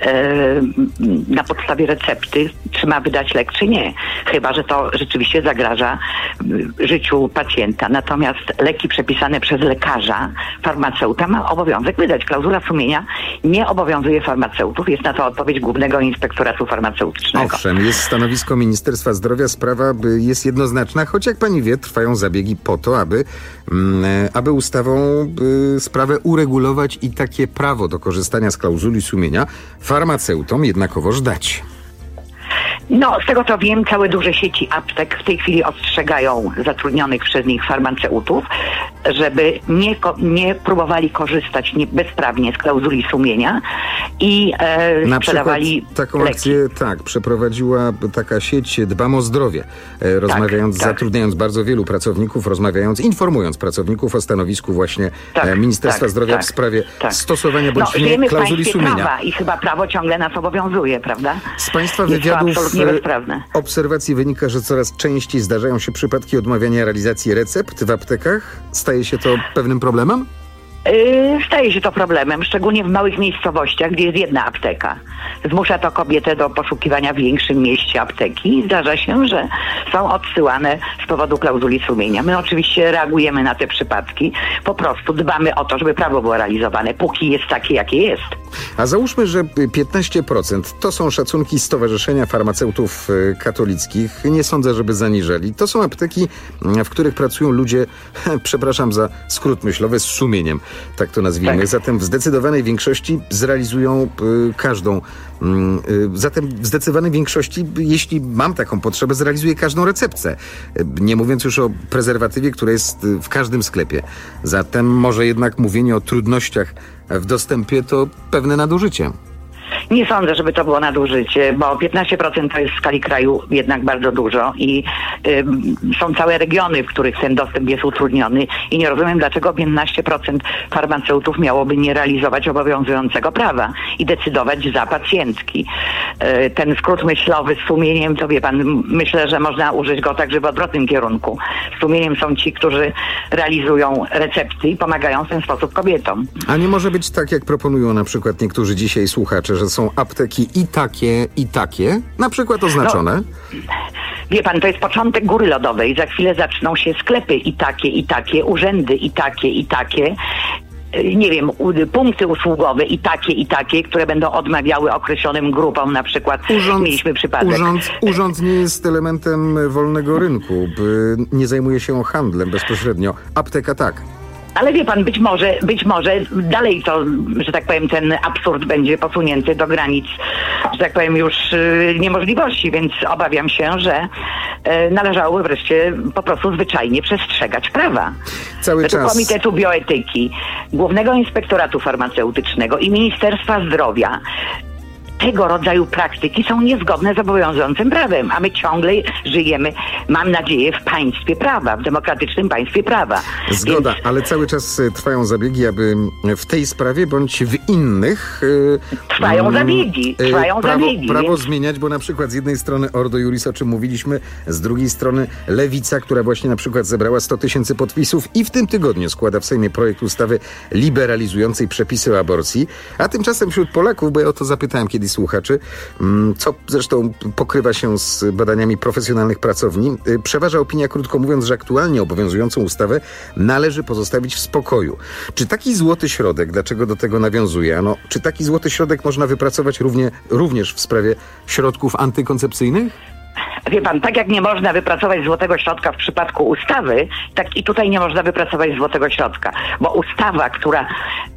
Speaker 2: na podstawie recepty, czy ma wydać lek, czy nie. Chyba że to rzeczywiście zagraża życiu pacjenta. Natomiast leki przepisane przez lekarza, farmaceuta ma obowiązek wydać. Klauzula sumienia nie obowiązuje farmaceutów. Jest na to odpowiedź Głównego Inspektoratu Farmaceutycznego.
Speaker 15: Owszem, jest stanowisko Ministerstwa Zdrowia. Sprawa jest jednoznaczna, choć jak pani wie, trwają zabiegi po to, aby ustawą sprawę uregulować i takie prawo do korzystania z klauzuli sumienia farmaceutom jednakowoż dać.
Speaker 2: No, z tego co wiem, całe duże sieci aptek w tej chwili ostrzegają zatrudnionych przez nich farmaceutów, żeby nie próbowali korzystać bezprawnie z klauzuli sumienia i sprzedawali
Speaker 15: taką
Speaker 2: leki.
Speaker 15: akcję przeprowadziła taka sieć Dbam o Zdrowie, zatrudniając bardzo wielu pracowników, informując pracowników o stanowisku właśnie Ministerstwa Zdrowia w sprawie stosowania bądź nie klauzuli sumienia.
Speaker 2: Prawa i chyba prawo ciągle nas obowiązuje, prawda?
Speaker 15: Z państwa
Speaker 2: Jest
Speaker 15: wywiadów
Speaker 2: bezprawne.
Speaker 15: obserwacji wynika, że coraz częściej zdarzają się przypadki odmawiania realizacji recept w aptekach. Staje się to pewnym problemem?
Speaker 2: Staje się to problemem, szczególnie w małych miejscowościach, gdzie jest jedna apteka. Zmusza to kobietę do poszukiwania w większym mieście apteki i zdarza się, że są odsyłane z powodu klauzuli sumienia. My oczywiście reagujemy na te przypadki, po prostu dbamy o to, żeby prawo było realizowane, póki jest takie, jakie jest.
Speaker 15: A załóżmy, że 15% to są szacunki Stowarzyszenia Farmaceutów Katolickich. Nie sądzę, żeby zaniżeli. To są apteki, w których pracują ludzie, przepraszam za skrót myślowy, z sumieniem. Tak to nazwijmy. Zatem w zdecydowanej większości zrealizują jeśli mam taką potrzebę, zrealizuję każdą receptę. Nie mówiąc już o prezerwatywie, który jest w każdym sklepie. Zatem może jednak mówienie o trudnościach w dostępie to pewne nadużycie.
Speaker 2: Nie sądzę, żeby to było nadużycie, bo 15% to jest w skali kraju jednak bardzo dużo i są całe regiony, w których ten dostęp jest utrudniony i nie rozumiem, dlaczego 15% farmaceutów miałoby nie realizować obowiązującego prawa i decydować za pacjentki. Ten skrót myślowy z sumieniem, to wie pan, myślę, że można użyć go także w odwrotnym kierunku. Z sumieniem są ci, którzy realizują recepty i pomagają w ten sposób kobietom.
Speaker 15: A nie może być tak, jak proponują na przykład niektórzy dzisiaj słuchacze, że są apteki i takie, na przykład oznaczone?
Speaker 2: Wie pan, to jest początek góry lodowej. Za chwilę zaczną się sklepy i takie, urzędy i takie. Nie wiem, punkty usługowe i takie, które będą odmawiały określonym grupom, na przykład mieliśmy przypadek.
Speaker 15: Urząd nie jest elementem wolnego rynku, nie zajmuje się handlem bezpośrednio. Apteka tak.
Speaker 2: Ale wie pan, być może dalej to, że tak powiem, ten absurd będzie posunięty do granic, że tak powiem, już niemożliwości, więc obawiam się, że należałoby wreszcie po prostu zwyczajnie przestrzegać prawa. Według Komitetu Bioetyki, Głównego Inspektoratu Farmaceutycznego i Ministerstwa Zdrowia tego rodzaju praktyki są niezgodne z obowiązującym prawem, a my ciągle żyjemy, mam nadzieję, w państwie prawa, w demokratycznym państwie prawa.
Speaker 15: Zgoda, ale cały czas trwają zabiegi, aby w tej sprawie bądź w innych
Speaker 2: trwają zabiegi.
Speaker 15: Prawo zmieniać, bo na przykład z jednej strony Ordo Iuris, o czym mówiliśmy, z drugiej strony Lewica, która właśnie na przykład zebrała 100 000 podpisów i w tym tygodniu składa w Sejmie projekt ustawy liberalizującej przepisy o aborcji, a tymczasem wśród Polaków, bo ja o to zapytałem kiedyś słuchaczy, co zresztą pokrywa się z badaniami profesjonalnych pracowni, przeważa opinia, krótko mówiąc, że aktualnie obowiązującą ustawę należy pozostawić w spokoju. Czy taki złoty środek, dlaczego do tego nawiązuję, czy taki złoty środek można wypracować również w sprawie środków antykoncepcyjnych?
Speaker 2: Wie pan, tak jak nie można wypracować złotego środka w przypadku ustawy, tak i tutaj nie można wypracować złotego środka, bo ustawa, która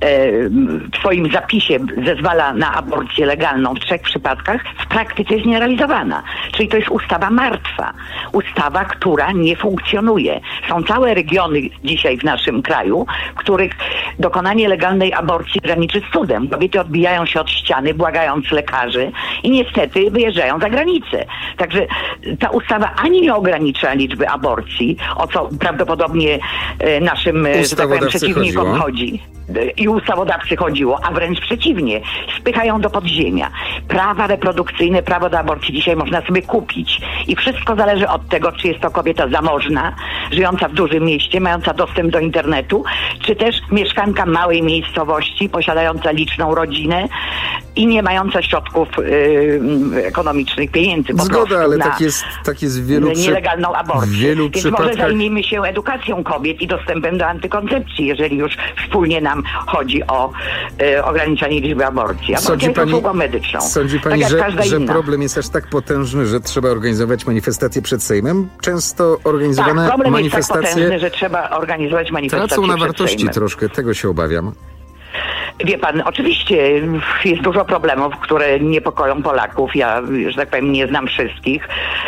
Speaker 2: w swoim zapisie zezwala na aborcję legalną w 3 przypadkach, w praktyce jest nierealizowana. Czyli to jest ustawa martwa. Ustawa, która nie funkcjonuje. Są całe regiony dzisiaj w naszym kraju, w których dokonanie legalnej aborcji graniczy z cudem. Kobiety odbijają się od ściany, błagając lekarzy i niestety wyjeżdżają za granicę. Także ta ustawa ani nie ogranicza liczby aborcji, o co prawdopodobnie naszym, że tak powiem, przeciwnikom chodzi. I ustawodawcy chodziło, a wręcz przeciwnie, spychają do podziemia. Prawa reprodukcyjne, prawo do aborcji dzisiaj można sobie kupić i wszystko zależy od tego, czy jest to kobieta zamożna, żyjąca w dużym mieście, mająca dostęp do internetu, czy też mieszkanka małej miejscowości, posiadająca liczną rodzinę i nie mająca środków ekonomicznych, pieniędzy.
Speaker 15: Zgoda, ale tak jest w wielu
Speaker 2: nielegalną aborcję. Więc
Speaker 15: przypadkach...
Speaker 2: może zajmijmy się edukacją kobiet i dostępem do antykoncepcji, jeżeli już wspólnie nam chodzi o ograniczanie liczby aborcji. Aborcja jest usługą medyczną.
Speaker 15: Sądzi pani,
Speaker 2: tak
Speaker 15: że problem jest aż tak potężny, że trzeba organizować manifestacje przed Sejmem? Często organizowane
Speaker 2: problem
Speaker 15: manifestacje
Speaker 2: jest tak potężny, że trzeba organizować manifestacje
Speaker 15: tracą na
Speaker 2: przed
Speaker 15: wartości
Speaker 2: Sejmem.
Speaker 15: troszkę, tego się obawiam.
Speaker 2: Wie pan, oczywiście jest dużo problemów, które niepokoją Polaków. Ja, że tak powiem, nie znam wszystkich,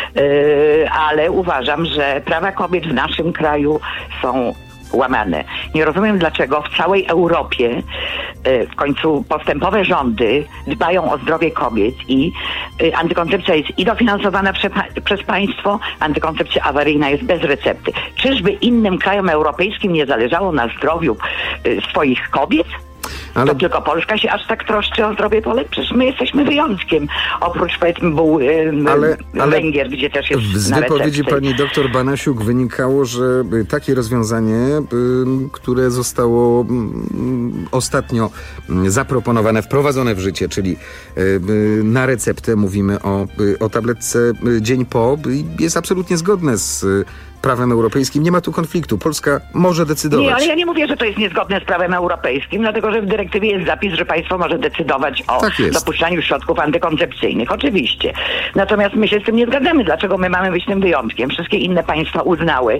Speaker 2: ale uważam, że prawa kobiet w naszym kraju są łamane. Nie rozumiem, dlaczego w całej Europie w końcu postępowe rządy dbają o zdrowie kobiet i antykoncepcja jest i dofinansowana przez państwo, antykoncepcja awaryjna jest bez recepty. Czyżby innym krajom europejskim nie zależało na zdrowiu swoich kobiet? Ale... To tylko Polska się aż tak troszczy o zdrowie Polek? Przecież my jesteśmy wyjątkiem. Oprócz, powiedzmy, Węgier, gdzie też jest
Speaker 15: z wypowiedzi pani doktor Banasiuk wynikało, że takie rozwiązanie, które zostało ostatnio zaproponowane, wprowadzone w życie, czyli na receptę, mówimy o tabletce dzień po, jest absolutnie zgodne z prawem europejskim. Nie ma tu konfliktu. Polska może decydować.
Speaker 2: Nie, ale ja nie mówię, że to jest niezgodne z prawem europejskim, dlatego że w dyrektywie jest zapis, że państwo może decydować o dopuszczaniu środków antykoncepcyjnych. Oczywiście. Natomiast my się z tym nie zgadzamy. Dlaczego my mamy być tym wyjątkiem? Wszystkie inne państwa uznały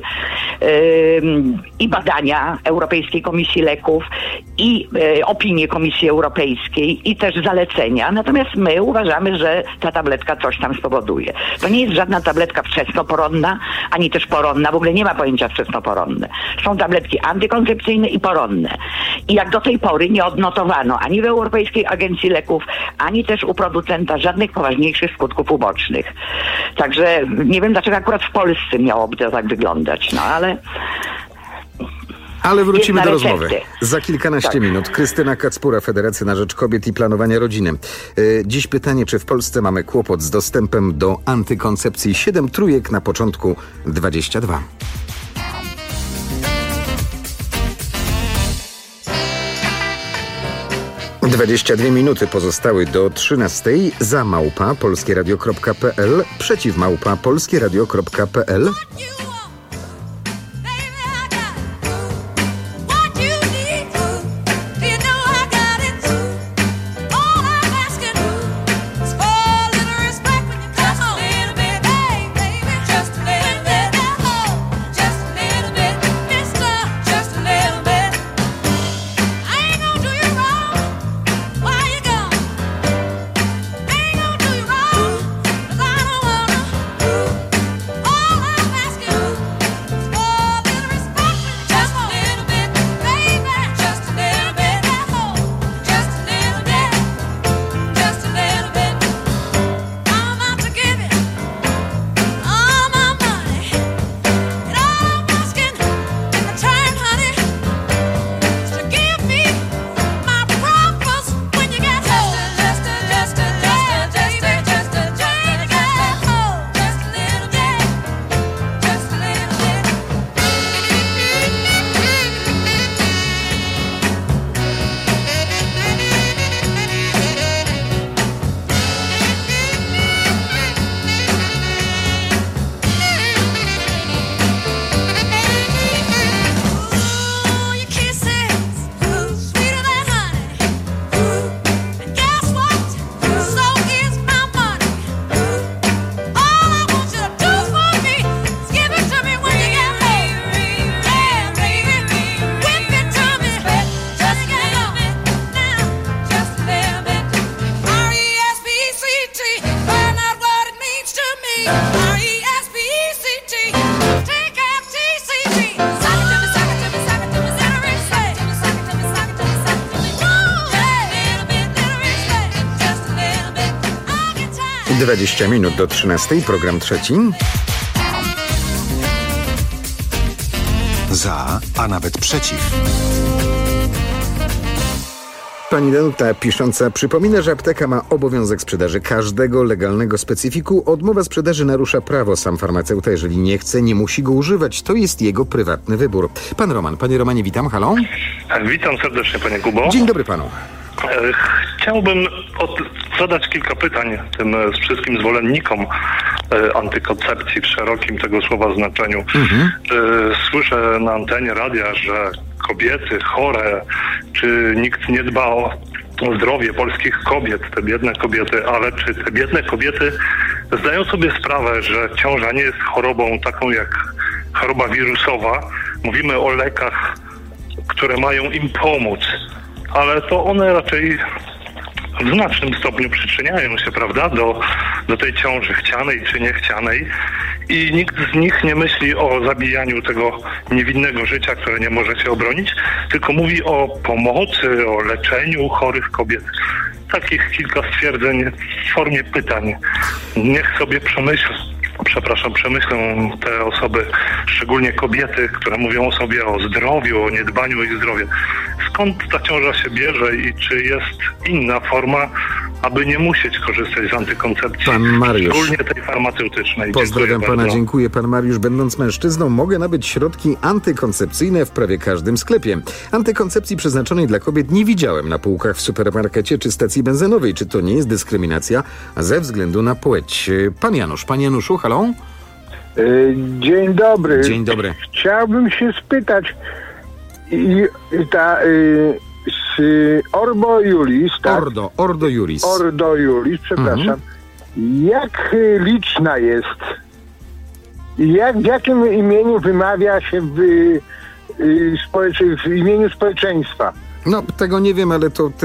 Speaker 2: i badania Europejskiej Komisji Leków, i opinie Komisji Europejskiej, i też zalecenia. Natomiast my uważamy, że ta tabletka coś tam spowoduje. To nie jest żadna tabletka wczesnoporonna, ani też poronna. W ogóle nie ma pojęcia wczesnoporonne. Są tabletki antykoncepcyjne i poronne. I jak do tej pory nie odnotowano ani w Europejskiej Agencji Leków, ani też u producenta żadnych poważniejszych skutków ubocznych. Także nie wiem, dlaczego akurat w Polsce miałoby to tak wyglądać. No ale
Speaker 15: wrócimy do rozmowy. Za kilkanaście minut. Krystyna Kacpura, Federacja na Rzecz Kobiet i Planowania Rodziny. Dziś pytanie, czy w Polsce mamy kłopot z dostępem do antykoncepcji? 7 trójek na początku 22. - 22 minuty pozostały do 13. Za @polskieradio.pl, przeciw @polskieradio.pl. 20 minut do 13, program trzeci.
Speaker 10: Za, a nawet przeciw.
Speaker 15: Pani Danuta pisząca przypomina, że apteka ma obowiązek sprzedaży każdego legalnego specyfiku. Odmowa sprzedaży narusza prawo. Sam farmaceuta, jeżeli nie chce, nie musi go używać. To jest jego prywatny wybór. Pan Roman. Panie Romanie, witam. Halo?
Speaker 24: Witam serdecznie, panie Kubo.
Speaker 15: Dzień dobry panu.
Speaker 24: Chciałbym zadać kilka pytań tym wszystkim zwolennikom antykoncepcji w szerokim tego słowa znaczeniu. Słyszę na antenie radia, że kobiety chore, czy nikt nie dba o zdrowie polskich kobiet, te biedne kobiety, ale czy te biedne kobiety zdają sobie sprawę, że ciąża nie jest chorobą taką jak choroba wirusowa? Mówimy o lekach, które mają im pomóc, ale to one raczej w znacznym stopniu przyczyniają się, prawda, do tej ciąży chcianej czy niechcianej i nikt z nich nie myśli o zabijaniu tego niewinnego życia, które nie może się obronić, tylko mówi o pomocy, o leczeniu chorych kobiet. Takich kilka stwierdzeń w formie pytań. Niech sobie przemyślą te osoby, szczególnie kobiety, które mówią o sobie o zdrowiu, o niedbaniu o ich zdrowie. Skąd ta ciąża się bierze i czy jest inna forma, aby nie musieć korzystać z antykoncepcji,
Speaker 15: Pan Mariusz.
Speaker 24: szczególnie tej farmaceutycznej.
Speaker 15: Pozdrawiam pana, dziękuję. Pan Mariusz, będąc mężczyzną, mogę nabyć środki antykoncepcyjne w prawie każdym sklepie. Antykoncepcji przeznaczonej dla kobiet nie widziałem na półkach w supermarkecie czy stacji benzynowej. Czy to nie jest dyskryminacja ze względu na płeć? Pan Janusz. Panie Januszu, halo?
Speaker 1: Dzień dobry.
Speaker 15: Dzień dobry.
Speaker 1: Chciałbym się spytać, z Ordo Juris, tak?
Speaker 15: Ordo Juris.
Speaker 1: Ordo Juris, przepraszam. Jak liczna jest? W jakim imieniu wymawia się w imieniu społeczeństwa?
Speaker 15: No, tego nie wiem, ale to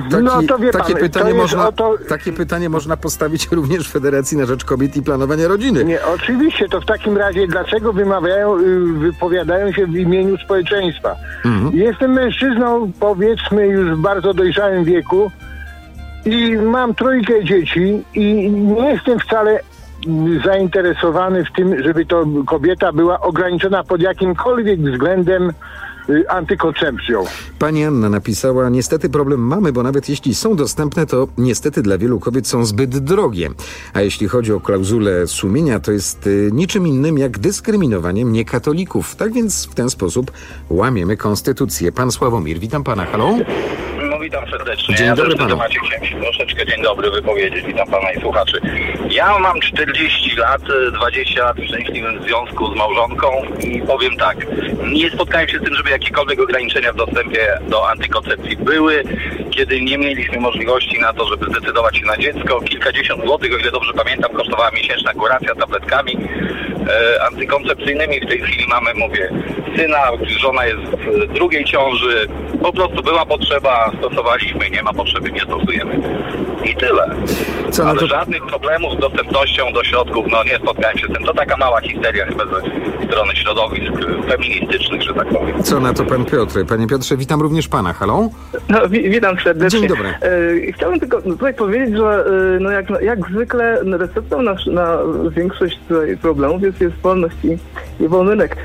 Speaker 15: takie pytanie można postawić również Federacji na Rzecz Kobiet i Planowania Rodziny.
Speaker 1: Nie, oczywiście, to w takim razie dlaczego wypowiadają się w imieniu społeczeństwa? Jestem mężczyzną, powiedzmy, już w bardzo dojrzałym wieku i mam 3 dzieci i nie jestem wcale zainteresowany w tym, żeby to kobieta była ograniczona pod jakimkolwiek względem antykoncepcją.
Speaker 15: Pani Anna napisała, niestety problem mamy, bo nawet jeśli są dostępne, to niestety dla wielu kobiet są zbyt drogie. A jeśli chodzi o klauzulę sumienia, to jest niczym innym jak dyskryminowaniem niekatolików. Tak więc w ten sposób łamiemy konstytucję. Pan Sławomir, witam pana, halo?
Speaker 3: No witam serdecznie.
Speaker 15: Dzień dobry panu.
Speaker 3: Chciałem się troszeczkę dzień dobry wypowiedzieć. Witam pana i słuchaczy. Ja mam 40 lat, 20 lat w szczęśliwym związku z małżonką i powiem tak, nie spotkałem się z tym, żeby jakiekolwiek ograniczenia w dostępie do antykoncepcji były, kiedy nie mieliśmy możliwości na to, żeby zdecydować się na dziecko. Kilkadziesiąt złotych, o ile dobrze pamiętam, kosztowała miesięczna kuracja tabletkami antykoncepcyjnymi. W tej chwili mamy, syna, żona jest w drugiej ciąży. Po prostu była potrzeba, stosowaliśmy, nie ma potrzeby, nie stosujemy. I tyle. Ale żadnych problemów z dostępnością do środków, nie spotkałem się z tym. To taka mała histeria chyba ze strony środowisk feministycznych, że tak powiem.
Speaker 15: Co na to pan Piotr? Panie Piotrze, witam również pana. Halo?
Speaker 4: No, witam serdecznie.
Speaker 15: Dzień dobry.
Speaker 4: Chciałbym tylko tutaj powiedzieć, że jak zwykle receptą na większość tutaj problemów jest wolność i wolny rynek.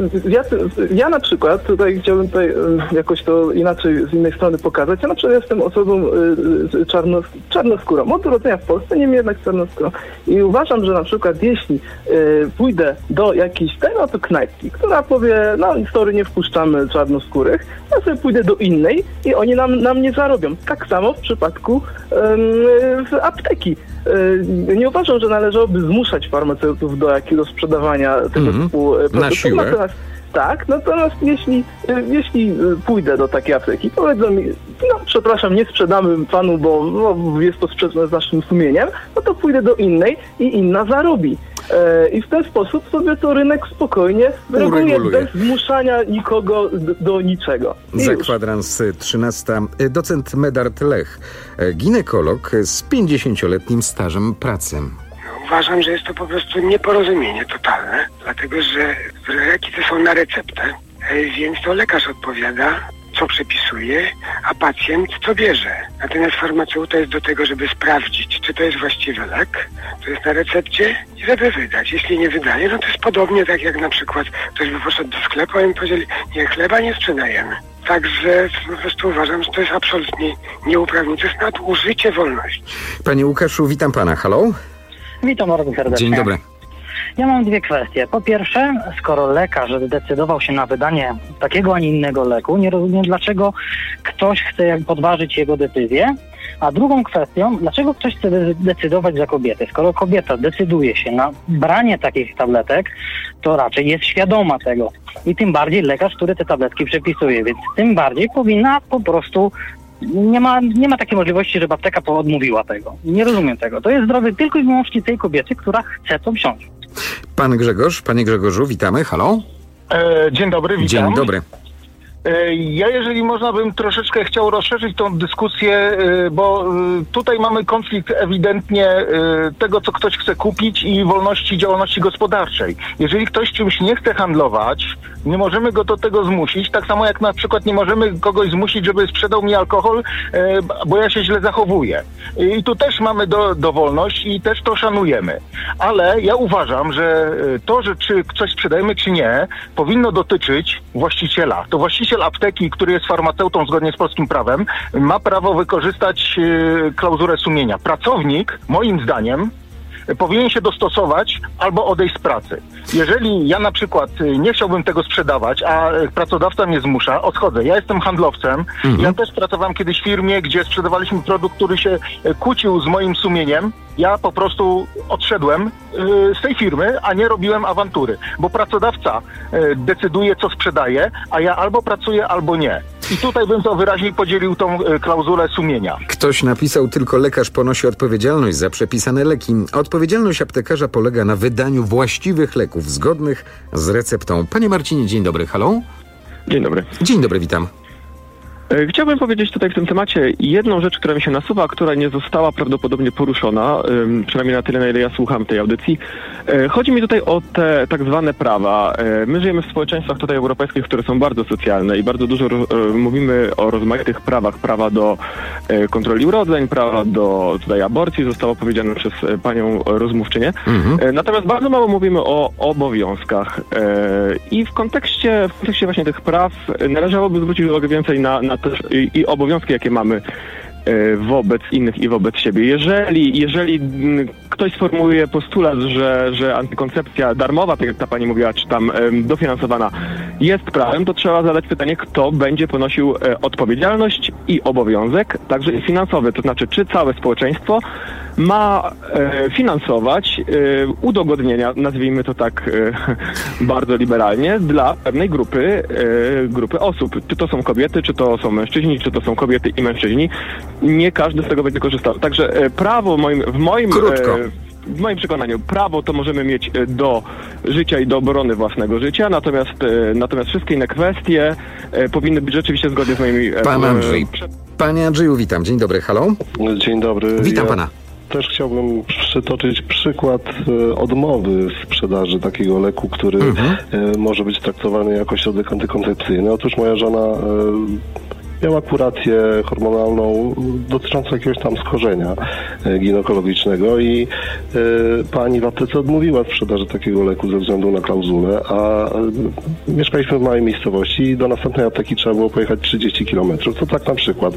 Speaker 4: Ja na przykład tutaj chciałbym jakoś to inaczej z innej strony pokazać. Ja na przykład jestem osobą czarnoskórą. Od urodzenia w Polsce, niemniej jednak czarnoskórą. I uważam, że na przykład jeśli pójdę do jakiejś to knajpki, która powie, sorry, nie wpuszczamy czarnoskórych, ja sobie pójdę do innej i oni nam nie zarobią. Tak samo w przypadku apteki. Nie uważam, że należałoby zmuszać farmaceutów do jakiego sprzedawania tego typu produktów.
Speaker 15: Na siłę.
Speaker 4: Natomiast jeśli pójdę do takiej apteki, powiedzą mi, przepraszam, nie sprzedamy panu, bo jest to sprzeczne z naszym sumieniem, to pójdę do innej i inna zarobi. I w ten sposób sobie to rynek spokojnie reguluje bez zmuszania nikogo do niczego.
Speaker 15: Za kwadrans 13. Docent Medard Lech, ginekolog z 50-letnim stażem pracy.
Speaker 5: Uważam, że jest to po prostu nieporozumienie totalne, dlatego że leki te są na receptę, więc to lekarz odpowiada, co przepisuje, a pacjent co bierze. Natomiast farmaceuta jest do tego, żeby sprawdzić, czy to jest właściwy lek, to jest na recepcie i żeby wydać. Jeśli nie wydaje, no to jest podobnie tak jak na przykład ktoś by poszedł do sklepu, a im powiedzieli, nie, chleba nie sprzedajemy. Także po prostu uważam, że to jest absolutnie nieuprawnione. To jest nadużycie wolności.
Speaker 15: Panie Łukaszu, witam pana. Halo?
Speaker 6: Witam bardzo serdecznie.
Speaker 15: Dzień dobry.
Speaker 6: Ja mam dwie kwestie. Po pierwsze, skoro lekarz zdecydował się na wydanie takiego, a nie innego leku, nie rozumiem, dlaczego ktoś chce podważyć jego decyzję. A drugą kwestią, dlaczego ktoś chce decydować za kobietę? Skoro kobieta decyduje się na branie takich tabletek, to raczej jest świadoma tego. I tym bardziej lekarz, który te tabletki przepisuje, więc tym bardziej powinna po prostu... Nie ma takiej możliwości, żeby apteka odmówiła tego. Nie rozumiem tego. To jest zdrowie tylko i wyłącznie tej kobiety, która chce to wziąć.
Speaker 15: Pan Grzegorz, panie Grzegorzu, witamy. Halo?
Speaker 8: Dzień dobry, witam.
Speaker 15: Dzień dobry.
Speaker 8: Ja, jeżeli można, bym troszeczkę chciał rozszerzyć tą dyskusję, bo tutaj mamy konflikt ewidentnie tego, co ktoś chce kupić i wolności działalności gospodarczej. Jeżeli ktoś czymś nie chce handlować, nie możemy go do tego zmusić, tak samo jak na przykład nie możemy kogoś zmusić, żeby sprzedał mi alkohol, bo ja się źle zachowuję. I tu też mamy dowolność i też to szanujemy. Ale ja uważam, że to, że czy coś sprzedajemy, czy nie, powinno dotyczyć właściciela. To właściciel apteki, który jest farmaceutą zgodnie z polskim prawem, ma prawo wykorzystać klauzulę sumienia. Pracownik, moim zdaniem, powinien się dostosować albo odejść z pracy. Jeżeli ja na przykład nie chciałbym tego sprzedawać, a pracodawca mnie zmusza, odchodzę. Ja jestem handlowcem. Ja też pracowałem kiedyś w firmie, gdzie sprzedawaliśmy produkt, który się kłócił z moim sumieniem. Ja po prostu odszedłem z tej firmy, a nie robiłem awantury. Bo pracodawca decyduje, co sprzedaje, a ja albo pracuję, albo nie. I tutaj bym to wyraźniej podzielił tą klauzulę sumienia.
Speaker 15: Ktoś napisał, tylko lekarz ponosi odpowiedzialność za przepisane leki. Odpowiedzialność aptekarza polega na wydaniu właściwych leków zgodnych z receptą. Panie Marcinie, dzień dobry. Halo?
Speaker 9: Dzień dobry.
Speaker 15: Dzień dobry, witam.
Speaker 9: Chciałbym powiedzieć tutaj w tym temacie jedną rzecz, która mi się nasuwa, która nie została prawdopodobnie poruszona, przynajmniej na tyle, na ile ja słucham tej audycji. Chodzi mi tutaj o te tak zwane prawa. My żyjemy w społeczeństwach tutaj europejskich, które są bardzo socjalne i bardzo dużo mówimy o rozmaitych prawach. Prawa do kontroli urodzeń, prawa do tutaj aborcji, zostało powiedziane przez panią rozmówczynię. Natomiast bardzo mało mówimy o obowiązkach. I w kontekście właśnie tych praw należałoby zwrócić uwagę więcej na też i obowiązki, jakie mamy wobec innych i wobec siebie. Jeżeli ktoś sformułuje postulat, że antykoncepcja darmowa, tak jak ta pani mówiła, czy tam dofinansowana jest prawem, to trzeba zadać pytanie, kto będzie ponosił odpowiedzialność i obowiązek, także i finansowy. To znaczy, czy całe społeczeństwo ma finansować udogodnienia, nazwijmy to tak bardzo liberalnie, dla pewnej grupy osób. Czy to są kobiety, czy to są mężczyźni, czy to są kobiety i mężczyźni. Nie każdy z tego będzie korzystał. Także prawo w moim przekonaniu, prawo to możemy mieć do życia i do obrony własnego życia, natomiast wszystkie inne kwestie powinny być rzeczywiście zgodnie z moimi...
Speaker 15: Pan Andrzej. Panie Andrzeju, witam. Dzień dobry. Halo?
Speaker 11: Dzień dobry.
Speaker 15: Witam pana.
Speaker 11: Też chciałbym przytoczyć przykład odmowy sprzedaży takiego leku, który może być traktowany jako środek antykoncepcyjny. Otóż moja żona miała kurację hormonalną dotyczącą jakiegoś tam schorzenia ginekologicznego i pani w aptece odmówiła sprzedaży takiego leku ze względu na klauzulę, a mieszkaliśmy w małej miejscowości i do następnej apteki trzeba było pojechać 30 km. To tak na przykład.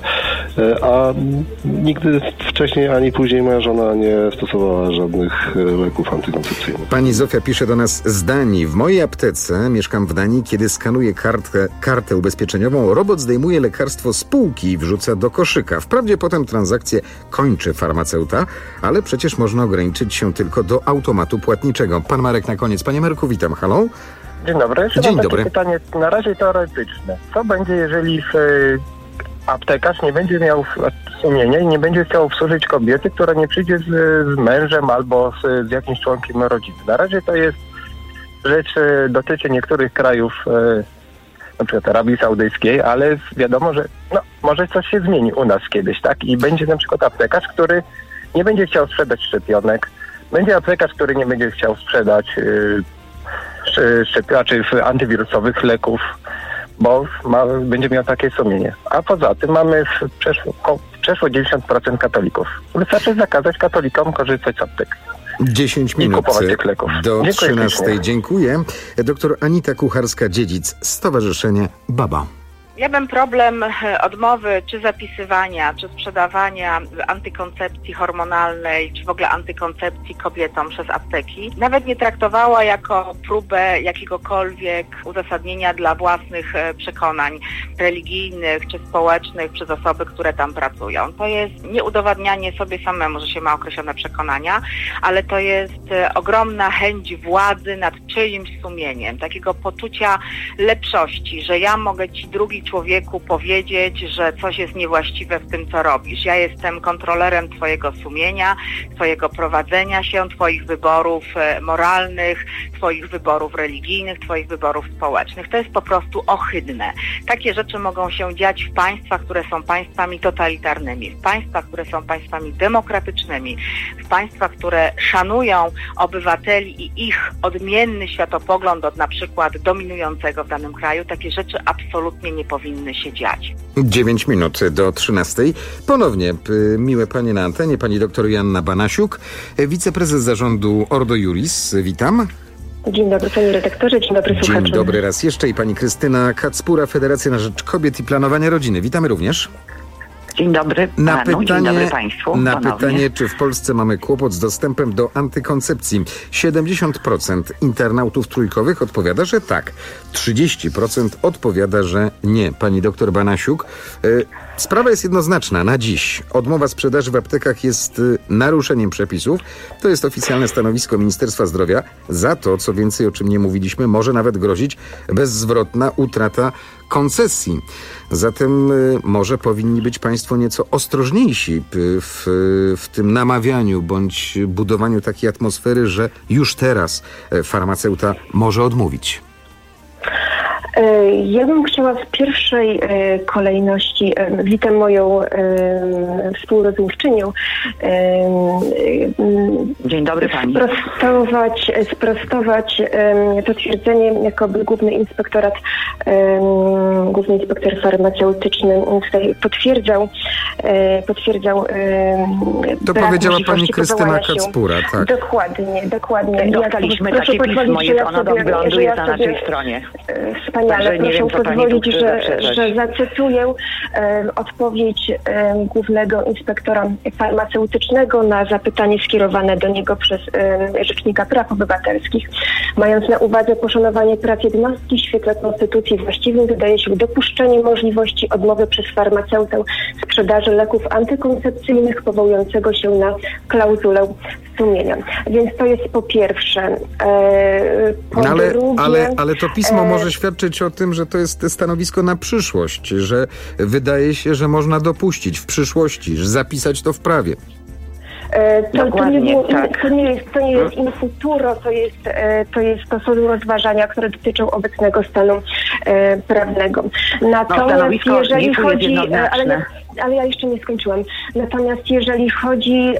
Speaker 11: A nigdy wcześniej ani później moja żona nie stosowała żadnych leków antykoncepcyjnych.
Speaker 15: Pani Zofia pisze do nas z Danii. W mojej aptece, mieszkam w Danii, kiedy skanuję kartę ubezpieczeniową, robot zdejmuje lekarstwo z półki i wrzuca do koszyka. Wprawdzie potem transakcję kończy farmaceuta, ale przecież można ograniczyć się tylko do automatu płatniczego. Pan Marek na koniec. Panie Marku, witam. Halo?
Speaker 12: Dzień dobry.
Speaker 15: Dzień dobry.
Speaker 12: Pytanie na razie teoretyczne. Co będzie, jeżeli aptekarz nie będzie miał sumienia i nie będzie chciał obsłużyć kobiety, która nie przyjdzie z mężem albo z jakimś członkiem rodziny? Na razie to jest rzecz, dotyczy niektórych krajów, na przykład Arabii Saudyjskiej, ale wiadomo, że może coś się zmieni u nas kiedyś, tak? I będzie na przykład aptekarz, który nie będzie chciał sprzedać szczepionek, będzie aptekarz, który nie będzie chciał sprzedać antywirusowych leków, bo będzie miał takie sumienie. A poza tym mamy przeszło 90% katolików. Wystarczy zakazać katolikom korzystać z aptek.
Speaker 15: 10 minut do 13.
Speaker 12: Pięknie.
Speaker 15: Dziękuję. Doktor Anita Kucharska-Dziedzic, Stowarzyszenie BABA.
Speaker 7: Ja bym problem odmowy, czy zapisywania, czy sprzedawania antykoncepcji hormonalnej, czy w ogóle antykoncepcji kobietom przez apteki nawet nie traktowała jako próbę jakiegokolwiek uzasadnienia dla własnych przekonań religijnych czy społecznych przez osoby, które tam pracują. To jest nieudowadnianie sobie samemu, że się ma określone przekonania, ale to jest ogromna chęć władzy nad czyimś sumieniem, takiego poczucia lepszości, że ja mogę ci drugi człowieku powiedzieć, że coś jest niewłaściwe w tym, co robisz. Ja jestem kontrolerem twojego sumienia, twojego prowadzenia się, twoich wyborów moralnych, twoich wyborów religijnych, twoich wyborów społecznych. To jest po prostu ohydne. Takie rzeczy mogą się dziać w państwach, które są państwami totalitarnymi, w państwach, które są państwami demokratycznymi, w państwach, które szanują obywateli i ich odmienny światopogląd od na przykład dominującego w danym kraju. Takie rzeczy absolutnie nie powinny się dziać.
Speaker 15: 9 minut do 13. Ponownie miłe panie na antenie, pani doktor Joanna Banasiuk, wiceprezes zarządu Ordo Iuris. Witam.
Speaker 13: Dzień dobry panie redaktorze, dzień dobry słuchaczom.
Speaker 15: Dzień dobry raz jeszcze i pani Krystyna Kacpura, Federacja na Rzecz Kobiet i Planowania Rodziny. Witamy również.
Speaker 2: Dzień dobry panu, dzień dobry państwu.
Speaker 15: Na pytanie, czy w Polsce mamy kłopot z dostępem do antykoncepcji, 70% internautów trójkowych odpowiada, że tak. 30% odpowiada, że nie. Pani doktor Banasiuk, sprawa jest jednoznaczna. Na dziś odmowa sprzedaży w aptekach jest naruszeniem przepisów. To jest oficjalne stanowisko Ministerstwa Zdrowia. Za to, co więcej, o czym nie mówiliśmy, może nawet grozić bezzwrotna utrata koncesji. Zatem może powinni być państwo nieco ostrożniejsi w tym namawianiu bądź budowaniu takiej atmosfery, że już teraz farmaceuta może odmówić.
Speaker 13: Ja bym chciała w pierwszej kolejności, witam moją współrozmówczynią.
Speaker 2: Dzień dobry pani.
Speaker 13: Sprostować to twierdzenie, jakoby Główny Inspektor Farmaceutyczny tutaj potwierdzał
Speaker 15: to powiedziała pani Krystyna Kacpura, tak.
Speaker 13: Dokładnie.
Speaker 2: Dostaliśmy takie pismo, jest ono ląduje na naszej stronie.
Speaker 13: Wspaniale, proszę pozwolić, że zacytuję odpowiedź Głównego Inspektora Farmaceutycznego na zapytanie skierowane do niego przez Rzecznika Praw Obywatelskich. Mając na uwadze poszanowanie praw jednostki w świetle Konstytucji właściwym wydaje się dopuszczenie możliwości odmowy przez farmaceutę sprzedaży leków antykoncepcyjnych powołującego się na sumienia. Więc to jest po pierwsze.
Speaker 15: Ale to pismo może świadczyć o tym, że to jest stanowisko na przyszłość, że wydaje się, że można dopuścić w przyszłości, że zapisać to w prawie.
Speaker 13: To nie jest in futuro, to są rozważania, które dotyczą obecnego stanu prawnego. Natomiast jeżeli chodzi, ale ja jeszcze nie skończyłam. Natomiast jeżeli chodzi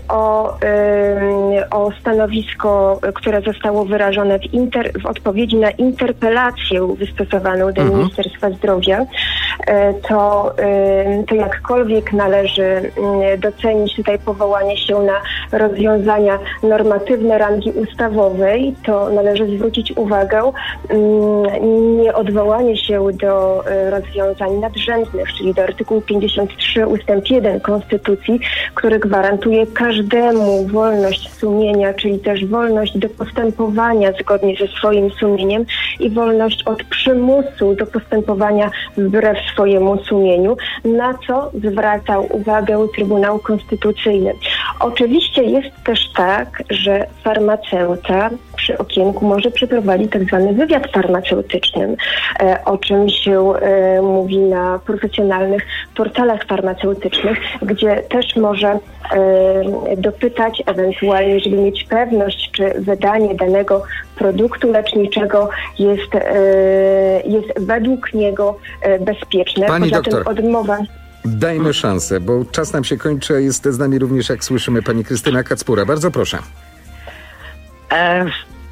Speaker 13: o stanowisko, które zostało wyrażone w odpowiedzi na interpelację wystosowaną do Ministerstwa Zdrowia, to jakkolwiek należy docenić tutaj powołanie się na rozwiązania normatywne rangi ustawowej, to należy zwrócić uwagę nie odwołanie się do rozwiązań nadrzędnych, czyli do artykułu 53 ustęp 1 Konstytucji, który gwarantuje każdemu wolność sumienia, czyli też wolność do postępowania zgodnie ze swoim sumieniem i wolność od przymusu do postępowania wbrew swojemu sumieniu, na co zwracał uwagę Trybunał Konstytucyjny. Oczywiście jest też tak, że farmaceuta przy okienku może przeprowadzić tak zwany wywiad farmaceutyczny, o czym się mówi na profesjonalnych portalach farmaceutycznych, gdzie też może dopytać, ewentualnie, żeby mieć pewność, czy wydanie danego produktu leczniczego jest według niego bezpieczne.
Speaker 15: Pani
Speaker 13: Poza
Speaker 15: doktor,
Speaker 13: tym odmowa...
Speaker 15: Dajmy szansę, bo czas nam się kończy, a jest z nami również, jak słyszymy, pani Krystyna Kacpura. Bardzo proszę.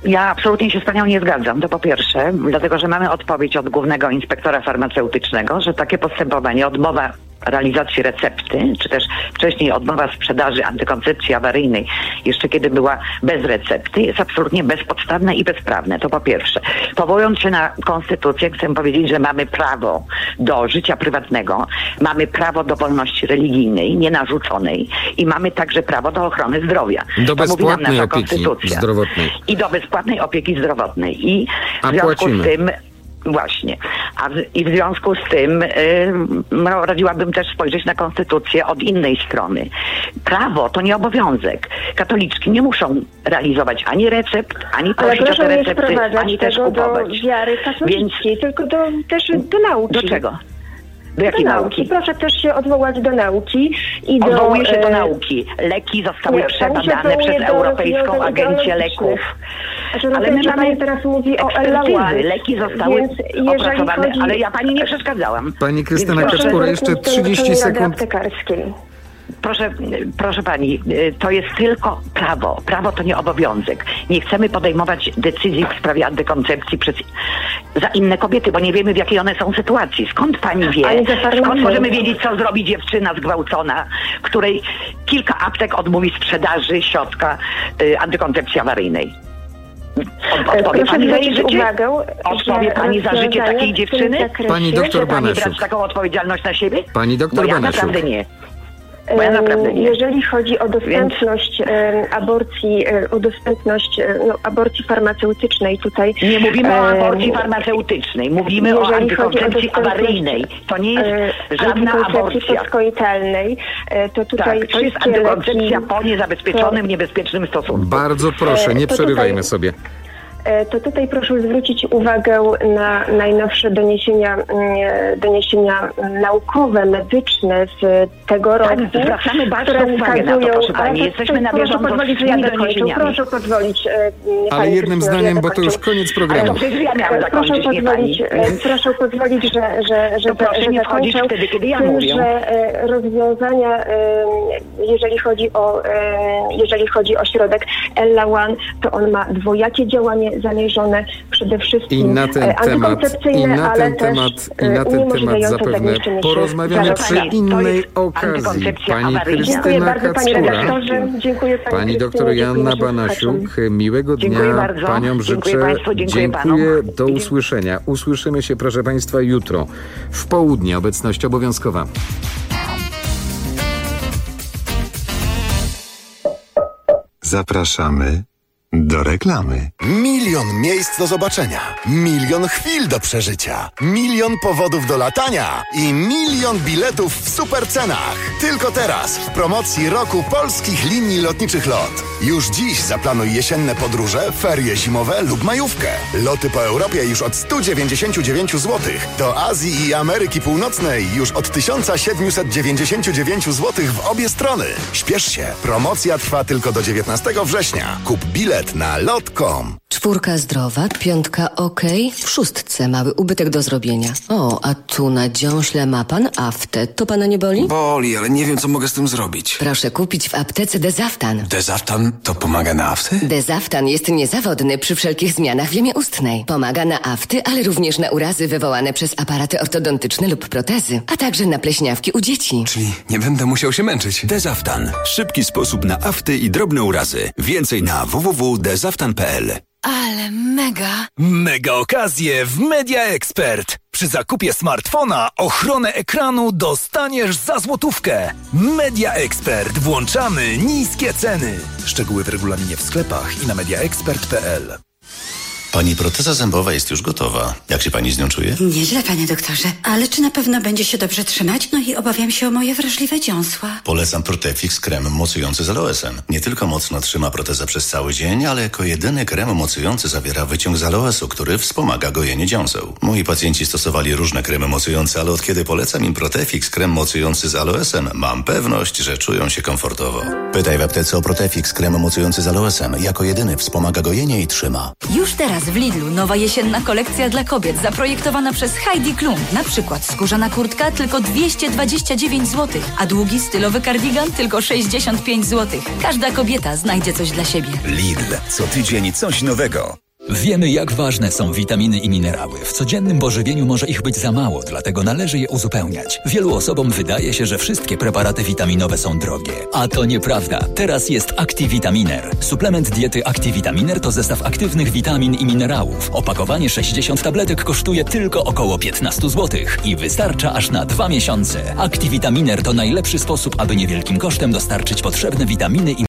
Speaker 2: Ja absolutnie się z panią nie zgadzam, to po pierwsze, dlatego że mamy odpowiedź od głównego inspektora farmaceutycznego, że takie postępowanie, odmowa realizacji recepty, czy też wcześniej odmowa sprzedaży antykoncepcji awaryjnej, jeszcze kiedy była bez recepty, jest absolutnie bezpodstawne i bezprawne. To po pierwsze. Powołując się na konstytucję, chcę powiedzieć, że mamy prawo do życia prywatnego, mamy prawo do wolności religijnej, nienarzuconej i mamy także prawo do ochrony zdrowia.
Speaker 15: Do bezpłatnej opieki zdrowotnej.
Speaker 2: I do bezpłatnej opieki zdrowotnej. I w związku z tym właśnie. I w związku z tym radziłabym też spojrzeć na konstytucję od innej strony. Prawo to nie obowiązek. Katoliczki nie muszą realizować ani recept, ani prosić o te recepty, ani też kupować.
Speaker 13: Do wiary katolickiej, tylko też do nauki.
Speaker 2: Do czego? Do jakiej nauki?
Speaker 13: Proszę też się odwołać do nauki.
Speaker 2: Odwołuję się do nauki. Leki zostały przebadane przez Europejską Agencję Leków.
Speaker 13: Ale my mamy teraz mówi o
Speaker 2: ekspertyzy. Leki zostały opracowane, ale ja pani nie przeszkadzałam.
Speaker 15: Pani Krystyna Kaczpura, jeszcze 30 sekund.
Speaker 2: Proszę pani, to jest tylko prawo. Prawo to nie obowiązek. Nie chcemy podejmować decyzji w sprawie antykoncepcji za inne kobiety, bo nie wiemy, w jakiej one są sytuacji. Skąd pani wie? Skąd możemy wiedzieć, co zrobi dziewczyna zgwałcona, której kilka aptek odmówi sprzedaży środka antykoncepcji awaryjnej? Odpowie pani za jej życie? Odpowie pani za życie takiej dziewczyny?
Speaker 15: Pani doktor Banasiuk.
Speaker 2: Chce pani brać taką odpowiedzialność na siebie?
Speaker 15: Pani doktor Banasiuk.
Speaker 2: Naprawdę nie. Bo ja naprawdę nie.
Speaker 13: Jeżeli chodzi o dostępność aborcji, aborcji farmaceutycznej tutaj...
Speaker 2: Nie mówimy o aborcji farmaceutycznej, mówimy o antykoncepcji awaryjnej. To nie jest żadna aborcja.
Speaker 13: Postkoitalnej, to tutaj
Speaker 2: tak, to jest antykoncepcja po niezabezpieczonym, niebezpiecznym stosunku.
Speaker 15: Bardzo proszę, nie przerywajmy sobie.
Speaker 13: To tutaj proszę zwrócić uwagę na najnowsze doniesienia naukowe, medyczne z tego roku.
Speaker 2: Tak, zwracamy bardzo uwagę na to, proszę pani. Jesteśmy na bieżąco z tymi doniesieniami.
Speaker 13: Proszę pozwolić.
Speaker 15: Ale jednym zdaniem, bo to już koniec programu.
Speaker 2: Ale to przecież ja miałam zakończyć, nie pani.
Speaker 13: Proszę pozwolić, że
Speaker 2: proszę nie wchodzić wtedy, kiedy ja mówię.
Speaker 13: Że rozwiązania, jeżeli chodzi o środek Ella One, to on ma dwojakie działanie zamierzone, przede wszystkim antykoncepcyjne, ale też uniemożliwiające
Speaker 15: zapewne porozmawiamy przy innej okazji. Pani Krystyna Kaczpura, pani doktor Joanna Banasiuk, miłego dnia paniom życzę. Dziękuję, do usłyszenia. Usłyszymy się, proszę państwa, jutro w południe. Obecność obowiązkowa.
Speaker 10: Zapraszamy do reklamy.
Speaker 14: 1 000 000 miejsc do zobaczenia, 1 000 000 chwil do przeżycia, 1 000 000 powodów do latania i 1 000 000 biletów w super cenach. Tylko teraz w promocji roku polskich linii lotniczych LOT. Już dziś zaplanuj jesienne podróże, ferie zimowe lub majówkę. Loty po Europie już od 199 zł. Do Azji i Ameryki Północnej już od 1799 zł w obie strony. Śpiesz się, promocja trwa tylko do 19 września. Kup bilet na lot.com.
Speaker 16: 4 zdrowa, 5 ok, w 6 mały ubytek do zrobienia. O, a tu na dziąśle ma pan aftę. To pana nie boli?
Speaker 17: Boli, ale nie wiem, co mogę z tym zrobić.
Speaker 16: Proszę kupić w aptece Dezaftan.
Speaker 17: Dezaftan to pomaga na afty?
Speaker 16: Dezaftan jest niezawodny przy wszelkich zmianach w jamie ustnej. Pomaga na afty, ale również na urazy wywołane przez aparaty ortodontyczne lub protezy, a także na pleśniawki u dzieci.
Speaker 17: Czyli nie będę musiał się męczyć.
Speaker 18: Dezaftan. Szybki sposób na afty i drobne urazy. Więcej na www.dezaftan.pl.
Speaker 19: Ale mega!
Speaker 26: Mega okazje w Media Expert. Przy zakupie smartfona ochronę ekranu dostaniesz za złotówkę. Media Expert. Włączamy niskie ceny. Szczegóły w regulaminie w sklepach i na mediaexpert.pl.
Speaker 27: Pani proteza zębowa jest już gotowa. Jak się pani z nią czuje?
Speaker 19: Nieźle, panie doktorze. Ale czy na pewno będzie się dobrze trzymać? No i obawiam się o moje wrażliwe dziąsła.
Speaker 27: Polecam Protefix krem mocujący z aloesem. Nie tylko mocno trzyma protezę przez cały dzień, ale jako jedyny krem mocujący zawiera wyciąg z aloesu, który wspomaga gojenie dziąseł. Moi pacjenci stosowali różne kremy mocujące, ale od kiedy polecam im Protefix krem mocujący z aloesem, mam pewność, że czują się komfortowo. Pytaj w aptece o Protefix krem mocujący z aloesem. Jako jedyny wspomaga gojenie i trzyma.
Speaker 19: Już teraz
Speaker 1: Teraz w Lidlu nowa jesienna kolekcja dla kobiet zaprojektowana przez Heidi Klum. Na przykład skórzana kurtka tylko 229 zł, a długi stylowy kardigan tylko 65 zł. Każda kobieta znajdzie coś dla siebie.
Speaker 20: Lidl. Co tydzień coś nowego.
Speaker 26: Wiemy, jak ważne są witaminy i minerały. W codziennym pożywieniu może ich być za mało, dlatego należy je uzupełniać. Wielu osobom wydaje się, że wszystkie preparaty witaminowe są drogie. A to nieprawda. Teraz jest Activitaminer. Suplement diety Activitaminer to zestaw aktywnych witamin i minerałów. Opakowanie 60 tabletek kosztuje tylko około 15 zł i wystarcza aż na 2 miesiące. Activitaminer to najlepszy sposób, aby niewielkim kosztem dostarczyć potrzebne witaminy i